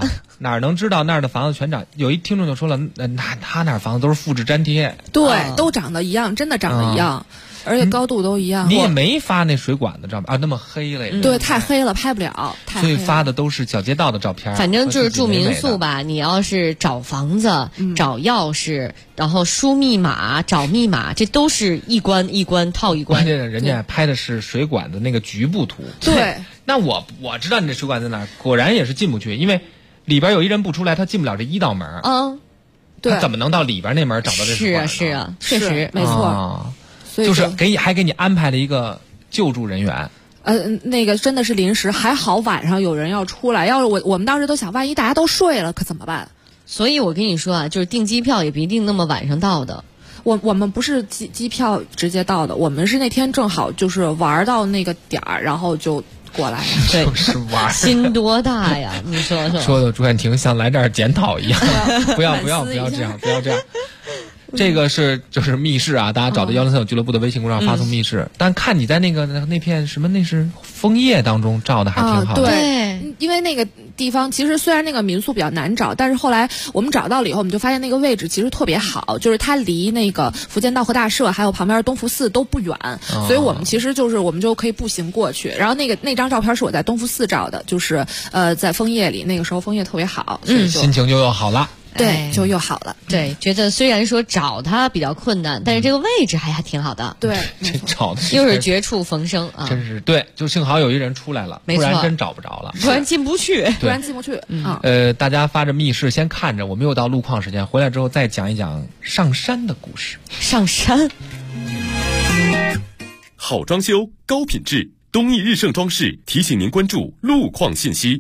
哪能知道那儿的房子全长？有一听众就说了，那他那儿房子都是复制粘贴， 对，都长得一样，真的长得一样。而且高度都一样。 你也没发那水管的照片啊？那么黑了， 对，太黑了，拍不了。 所以发的都是小街道的照片。 反正就是住民宿吧，你要是找房子、找钥匙，然后输密码、找密码，这都是一关一关套一关。 关键人家拍的是水管的那个局部图。 对。 那我知道你这水管在哪儿，果然也是进不去，因为里边有一人不出来，他进不了这1道门。 对。 他怎么能到里边那门找到这水管？ 是啊，确实没错。 就是还给你安排了一个救助人员。 那个真的是临时，还好晚上有人要出来，要是我们当时都想，万一大家都睡了可怎么办？ 所以我跟你说啊，就是订机票也不一定那么晚上到的。 我们不是机票直接到的，我们是那天正好就是玩到那个点儿，然后就过来了。 对， 就是玩， 心多大呀？你说说的朱燕婷像来这儿检讨一样，不要这样，不要这样。这个就是密室啊，大家找到103俱乐部的微信公众号发送密室。但看你在那片什么，那是枫叶当中照的，还挺好的。 对，因为那个地方其实虽然那个民宿比较难找，但是后来我们找到了以后，我们就发现那个位置其实特别好，就是它离那个福建道和大社还有旁边东福寺都不远，所以我们其实我们就可以步行过去。然后那张照片是我在东福寺照的，就是在枫叶里，那个时候枫叶特别好， 心情就又好了。 对，就又好了。 对，觉得虽然说找它比较困难，但是这个位置还挺好的。 对， 这找的又是绝处逢生啊！ 真是对，就幸好有一人出来了，不然真找不着了， 不然进不去， 大家发着密室先看着，我们又到路况时间，回来之后再讲一讲上山的故事。 上山， 好装修，高品质，东义日盛装饰提醒您关注路况信息。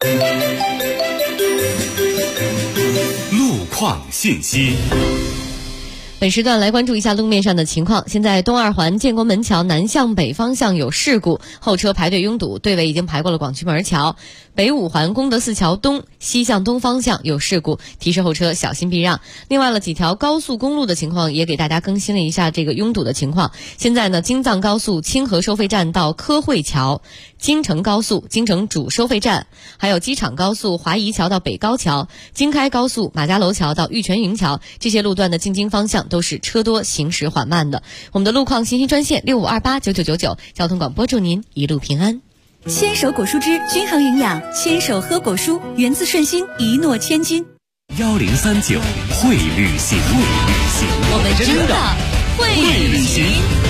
况信息。 本时段来关注一下路面上的情况。现在东二环建国门桥南向北方向有事故，后车排队拥堵，队尾已经排过了广渠门桥。北五环功德寺桥东西向东方向有事故，提示后车小心避让。另外了几条高速公路的情况也给大家更新了一下这个拥堵的情况。现在呢，京藏高速清河收费站到科汇桥，京承高速京承主收费站，还有机场高速华宜桥到北高桥，京开高速马家楼桥到玉泉营桥，这些路段的进京方向都是车多行驶缓慢的。我们的路况信息专线65289999，交通广播祝您一路平安。 牵手果蔬汁均衡营养，牵手喝果蔬，源自顺心，一诺千金。 1039会旅行， 我们真的会旅行。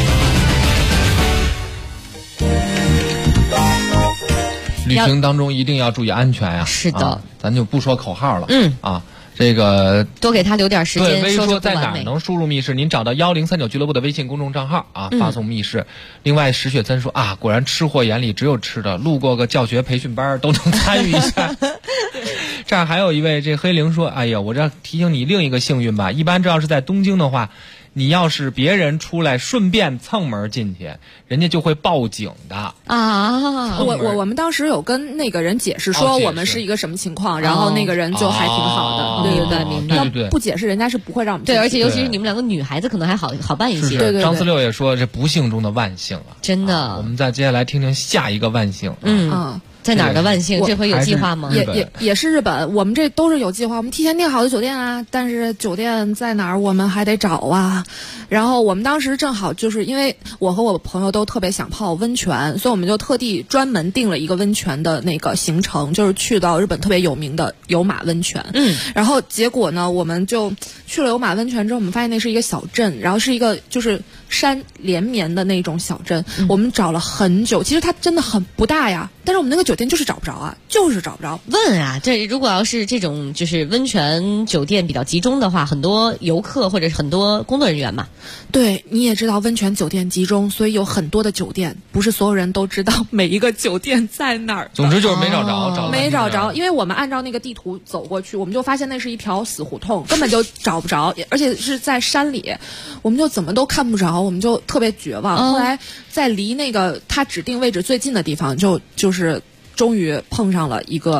旅行当中一定要注意安全呀！ 是的， 咱就不说口号了。这个多给他留点时间。 对，微说在哪儿能输入密室？您找到1039俱乐部的微信公众账号啊，发送密室。另外，石雪森说啊，果然吃货眼里只有吃的，路过个教学培训班都能参与一下。这儿还有一位这黑灵说，哎呀，我这提醒你另一个幸运吧。一般这要是在东京的话，你要是别人出来顺便蹭门进去，人家就会报警的啊！ 我们当时有跟那个人解释说我们是一个什么情况，然后那个人就还挺好的。 对，明白。 对， 不解释人家是不会让我们进去。 对，而且尤其是你们两个女孩子可能还好办一些。 对。 张四六也说这不幸中的万幸啊！ 真的。 我们再接下来听听下一个万幸。 在哪儿的万幸？这回有计划吗？ 也是日本，我们这都是有计划，我们提前订好的酒店啊，但是酒店在哪儿我们还得找啊。然后我们当时正好就是因为我和我朋友都特别想泡温泉，所以我们就特地专门订了一个温泉的那个行程，就是去到日本特别有名的有马温泉。然后结果呢，我们就去了有马温泉之后，我们发现那是一个小镇，然后是一个就是山连绵的那种小镇。我们找了很久，其实它真的很不大呀，但是我们那个酒店就是找不着啊，就是找不着。 问啊，这如果要是这种就是温泉酒店比较集中的话，很多游客或者是很多工作人员嘛。 对，你也知道温泉酒店集中，所以有很多的酒店，不是所有人都知道每一个酒店在哪儿。 总之就是没找着， 没找着，因为我们按照那个地图走过去，我们就发现那是一条死胡同，根本就找不着，而且是在山里，我们就怎么都看不着，我们就特别绝望。后来在离那个他指定位置最近的地方，就是终于碰上了一个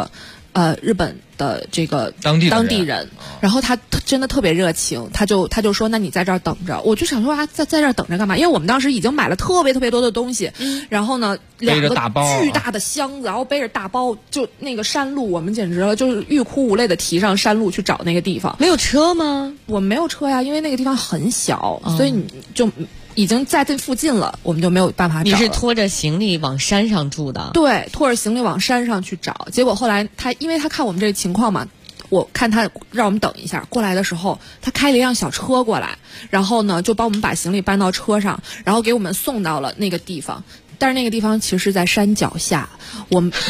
日本的这个当地人，然后他真的特别热情，他就说那你在这儿等着。我就想说在这儿等着干嘛？因为我们当时已经买了特别多的东西，然后呢2个巨大的箱子，然后背着大包，就那个山路我们简直了，就是欲哭无泪的提上山路去找那个地方。 没有车吗？ 我们没有车呀，因为那个地方很小，所以你就已经在这附近了，我们就没有办法找了。 你是拖着行李往山上住的？ 对，拖着行李往山上去找。结果后来因为他看我们这个情况嘛，我看他让我们等一下，过来的时候他开了一辆小车过来，然后呢就帮我们把行李搬到车上，然后给我们送到了那个地方。但是那个地方其实是在山脚下，我们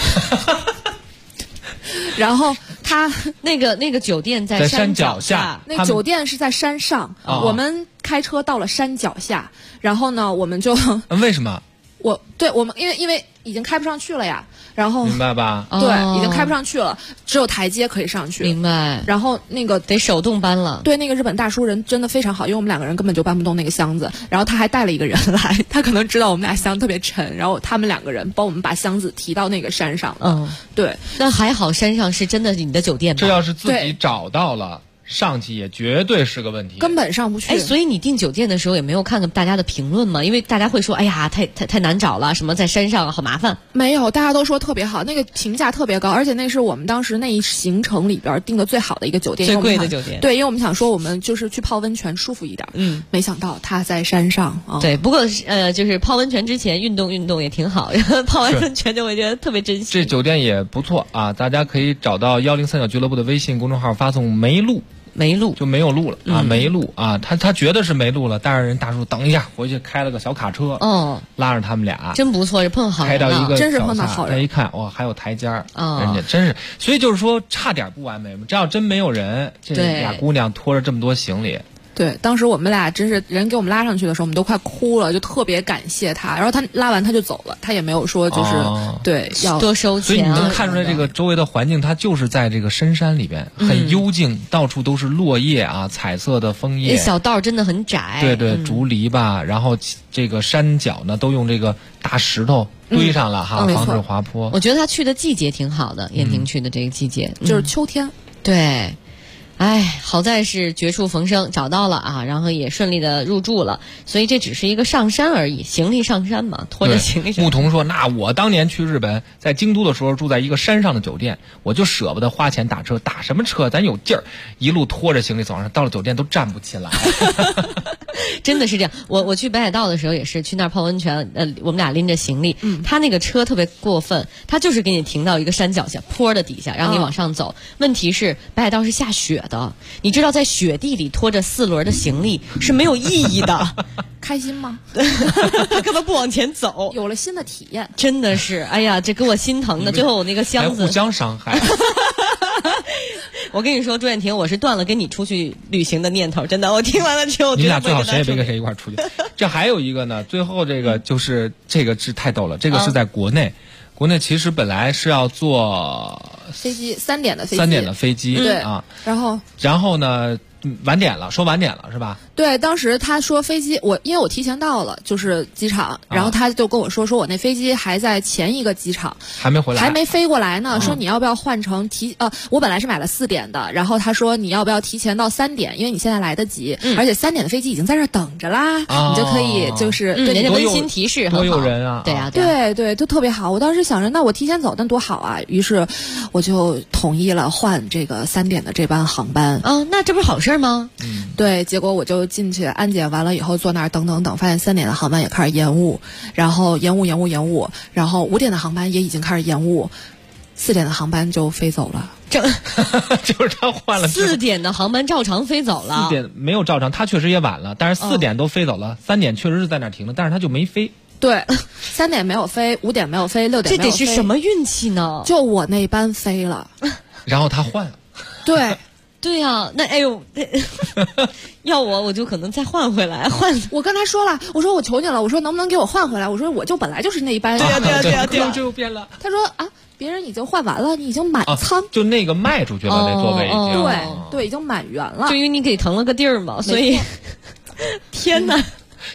然后他那个酒店在山脚下， 那酒店是在山上，我们开车到了山脚下，然后呢我们就为什么？ 我们因为已经开不上去了呀，然后明白吧？ 对，已经开不上去了，只有台阶可以上去。 明白。 然后那个得手动搬了。 对，那个日本大叔人真的非常好，因为我们2个人根本就搬不动那个箱子，然后他还带了一个人来，他可能知道我们俩箱子特别沉，然后他们2个人帮我们把箱子提到那个山上。对。 那还好，山上是真的你的酒店吧？ 这要是自己找到了。上去也绝对是个问题， 根本上不去。 所以你订酒店的时候也没有看看大家的评论吗？因为大家会说，哎呀，太难找了，什么在山上好麻烦。 没有，大家都说特别好，那个评价特别高，而且那是我们当时那一行程里边订的最好的一个酒店， 最贵的酒店。 对，因为我们想说我们就是去泡温泉舒服一点。没想到它在山上。 对，不过就是泡温泉之前运动也挺好，然后泡完温泉就会觉得特别珍惜。 这酒店也不错啊，大家可以找到103俱乐部的微信公众号，发送没路就没有路了啊，没路啊，他觉得是没路了，但是人大叔等一下回去开了个小卡车，拉着他们俩， 真不错，是碰好人开到一个真是碰到好人。 他一看哇，还有台阶儿，人家真是，所以就是说差点不完美嘛，这要真没有人，这俩姑娘拖着这么多行李。 对，当时我们俩真是人给我们拉上去的时候，我们都快哭了，就特别感谢他。然后他拉完他就走了，他也没有说就是、对要多收钱。 所以你能看出来这个周围的环境，它就是在这个深山里边，很幽静，到处都是落叶啊，彩色的枫叶。 小道真的很窄。 对对，竹篱笆，然后这个山脚呢都用这个大石头堆上了哈，防止滑坡。 我觉得他去的季节挺好的，燕婷去的这个季节就是秋天。 对。哎，好在是绝处逢生找到了啊，然后也顺利的入住了，所以这只是一个上山而已，行李上山嘛，拖着行李上山。 牧童说，那我当年去日本在京都的时候住在一个山上的酒店，我就舍不得花钱打车，打什么车咱有劲儿，一路拖着行李走上，到了酒店都站不起来。 真的是这样，我去北海道的时候也是去那儿泡温泉，我们俩拎着行李，他那个车特别过分，他就是给你停到一个山脚下坡的底下，让你往上走。问题是北海道是下雪的，你知道在雪地里拖着4轮的行李是没有意义的。 开心吗？ 他根本不往前走， 有了新的体验， 真的是，哎呀，这给我心疼的。最后我那个箱子互相伤害。 我跟你说，朱燕婷，我是断了跟你出去旅行的念头，真的。我听完了之后， 你俩最好谁也别跟谁一块出去。这还有一个呢，最后这个就是这个是太逗了，这个是在国内。国内其实本来是要坐飞机3点的飞机， 对啊，然后呢晚点了，说晚点了是吧？ 对，当时他说飞机，因为我提前到了，就是机场，然后他就跟我说我那飞机还在前一个机场， 还没回来， 还没飞过来呢。说你要不要换成我本来是买了4点的，然后他说你要不要提前到3点，因为你现在来得及，而且3点的飞机已经在这等着啦，你就可以就是对人家温馨提示， 多有人啊！ 对啊， 对，都特别好。我当时想着，那我提前走，那多好啊！于是我就同意了换这个3点的这班航班。 那这不是好事吗？ 对，结果我就进去安检完了以后坐那儿等，发现3点的航班也开始延误，然后延误，然后5点的航班也已经开始延误，4点的航班就飞走了。 就是他换了 4点的航班照常飞走了。 4点没有照常，他确实也晚了，但是4点都飞走了，3点确实是在那儿停了，但是他就没飞。 对，3点没有飞，5点没有飞，6点没有飞。 这得是什么运气呢？ 就我那班飞了， 然后他换了。 对呀，那哎呦，要我就可能再换回来。 我跟他说了，我说我求你了，我说能不能给我换回来？我说我就本来就是那一班。 对呀， 就变了。 他说别人已经换完了，你已经满舱， 就那个卖出去了，那座位已经对，已经满员了。 就因为你给腾了个地儿嘛，所以天哪。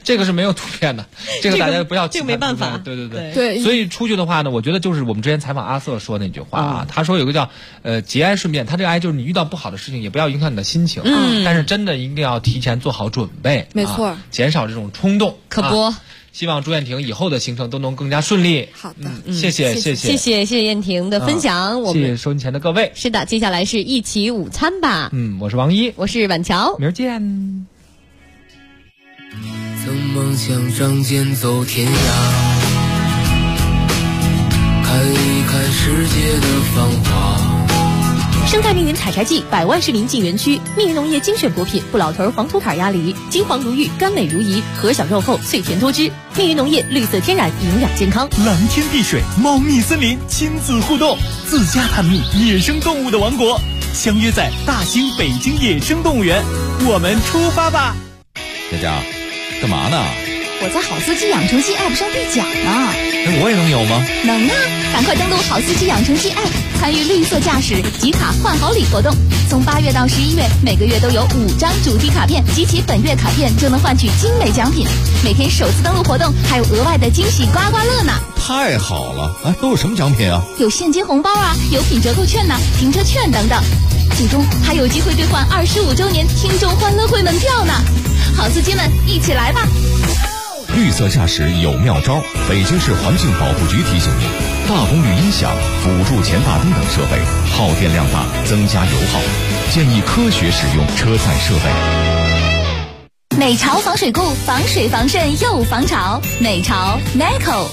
这个是没有图片的，这个大家不要这个没办法。 对。所以出去的话呢，我觉得就是我们之前采访阿瑟说那句话啊，他说有个叫节哀顺变，他这个哀就是你遇到不好的事情也不要影响你的心情，但是真的一定要提前做好准备， 没错， 减少这种冲动， 可不。 希望朱燕婷以后的行程都能更加顺利。 好的， 谢谢燕婷的分享。我们谢谢收音前的各位。 是的，接下来是一起午餐吧。 我是王一， 我是婉乔， 明儿见。 曾梦想仗剑走天涯，看一看世界的繁华。 生态密云采摘季，100万市民进园区。密云农业精选果品：不老头黄土坎鸭梨，金黄如玉，甘美如饴，核小肉厚，脆甜多汁。密云农业绿色天然，营养健康。 蓝天碧水，猫蜜森林，亲子互动，自家探秘野生动物的王国，相约在大兴北京野生动物园，我们出发吧！ 佳佳，干嘛呢？ 我在好司机养成系 App 上兑奖呢。 我也能有吗？ 能啊！赶快登录好司机养成系 App， 参与绿色驾驶集卡换好礼活动。从8月到11月，每个月都有5张主题卡片，集齐本月卡片就能换取精美奖品。每天首次登录活动还有额外的惊喜刮刮乐呢！ 太好了！都有什么奖品啊？ 有现金红包啊，有品折扣券停车券等等。最终还有机会兑换25周年听众欢乐会门票呢！好司机们，一起来吧！ 绿色驾驶有妙招，北京市环境保护局提醒您：大功率音响、辅助前大灯等设备耗电量大，增加油耗，建议科学使用车载设备。 美潮防水固，防水防渗又防潮。美潮 NECO。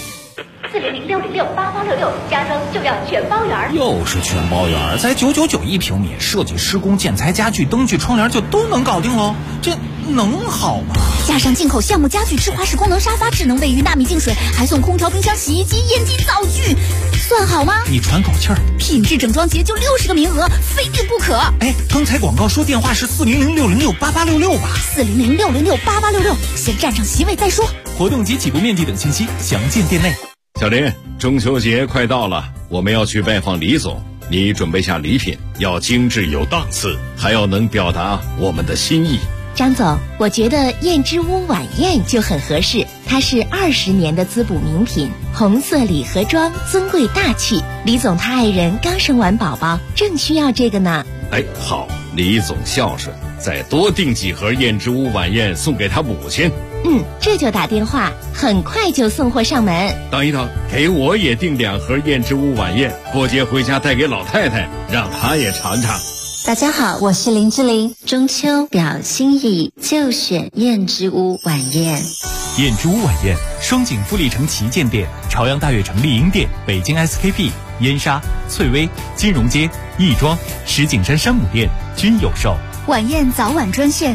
400-606-8866，加装就要全包圆。 又是全包圆，才999一平米，设计施工、建材、家具、灯具、窗帘就都能搞定喽，这能好吗？ 加上进口橡木家具、智华式功能沙发、智能卫浴、纳米净水，还送空调、冰箱、洗衣机、烟机、灶具，算好吗？ 你喘口气儿。 品质整装节就60个名额，非订不可。 刚才广告说电话是400-606-8866吧 ？400-606-8866，先占上席位再说。 活动及起步面积等信息详见店内。 小林，中秋节快到了，我们要去拜访李总，你准备下礼品，要精致有档次，还要能表达我们的心意。 张总，我觉得燕之屋晚宴就很合适，它是20年的滋补名品，红色礼盒装，尊贵大气。李总他爱人刚生完宝宝，正需要这个呢。 好，李总孝顺，再多订几盒燕之屋晚宴送给他母亲。 这就打电话，很快就送货上门。 等一等，给我也订2盒燕之屋晚宴，过节回家带给老太太，让她也尝尝。 大家好，我是林志玲。中秋表心意，就选燕之屋晚宴。 燕之屋晚宴，双井富力城旗舰店、朝阳大悦城丽婴店、北京 SKP、燕莎、翠微、金融街、亦庄、石景山山姆店均有售。 晚宴早晚专线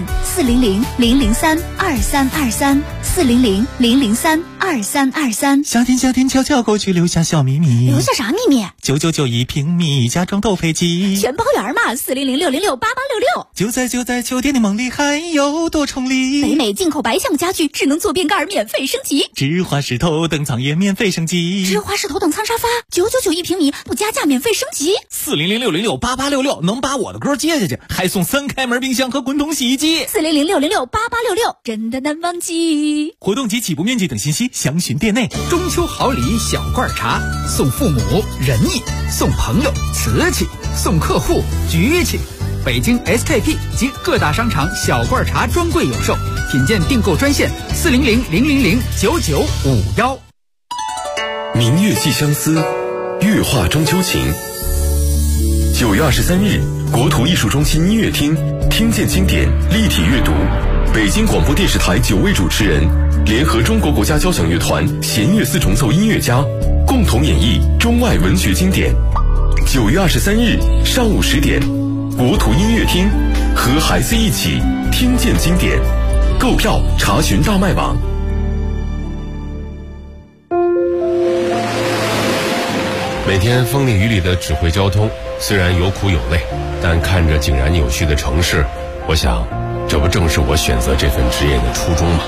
400-003-2323，400-003-2323。 夏天悄悄过去，留下小秘密。 留下啥秘密 ？999一平米，家装都配齐， 全包圆嘛！400-606-8866。 就在酒店的梦里，还有多重礼。 北美进口白橡家具，智能坐便盖免费升级。 芝华士头等舱也免费升级。 芝华士头等舱沙发999一平米，不加价免费升级。 400-606-8866，能把我的歌接下去，还送3开门冰箱和滚筒洗衣机。 400-606-8866，真的难忘记。 活动及起步面积等信息详询店内。 中秋好礼小罐茶，送父母仁义，送朋友瓷器，送客户局气。北京 SKP 及各大商场小罐茶专柜有售，品鉴订购专线400-000-9951。 明月寄相思，月画中秋情。9月23日，国土艺术中心音乐厅听见经典立体阅读，北京广播电视台9位主持人联合中国国家交响乐团弦乐四重奏音乐家，共同演绎中外文学经典。9月23日上午10点，国土音乐厅和孩子一起听见经典。购票查询大麦网。每天风里雨里的指挥交通，虽然有苦有累，但看着井然有序的城市，我想这不正是我选择这份职业的初衷吗？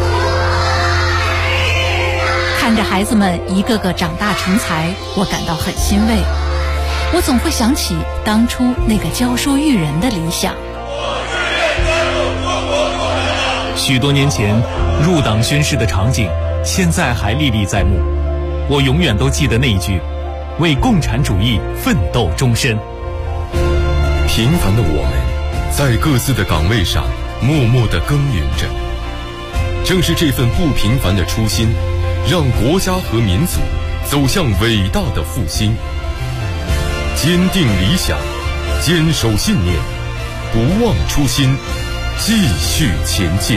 看着孩子们一个个长大成才，我感到很欣慰。我总会想起当初那个教书育人的理想。 许多年前入党宣誓的场景，现在还历历在目。我永远都记得那一句：为共产主义奋斗终身。 平凡的我们，在各自的岗位上默默地耕耘着。正是这份不平凡的初心，让国家和民族走向伟大的复兴。坚定理想，坚守信念，不忘初心，继续前进。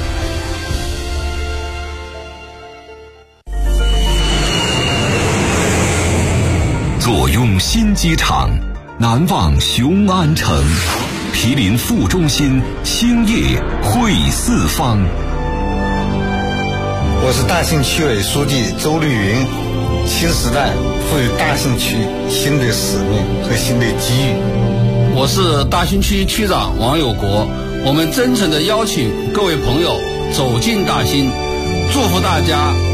坐拥新机场，难忘雄安城，毗邻副中心，兴业汇四方。 我是大兴区委书记周绿云。新时代赋予大兴区新的使命和新的机遇。 我是大兴区区长王有国。我们真诚地邀请各位朋友走进大兴，祝福大家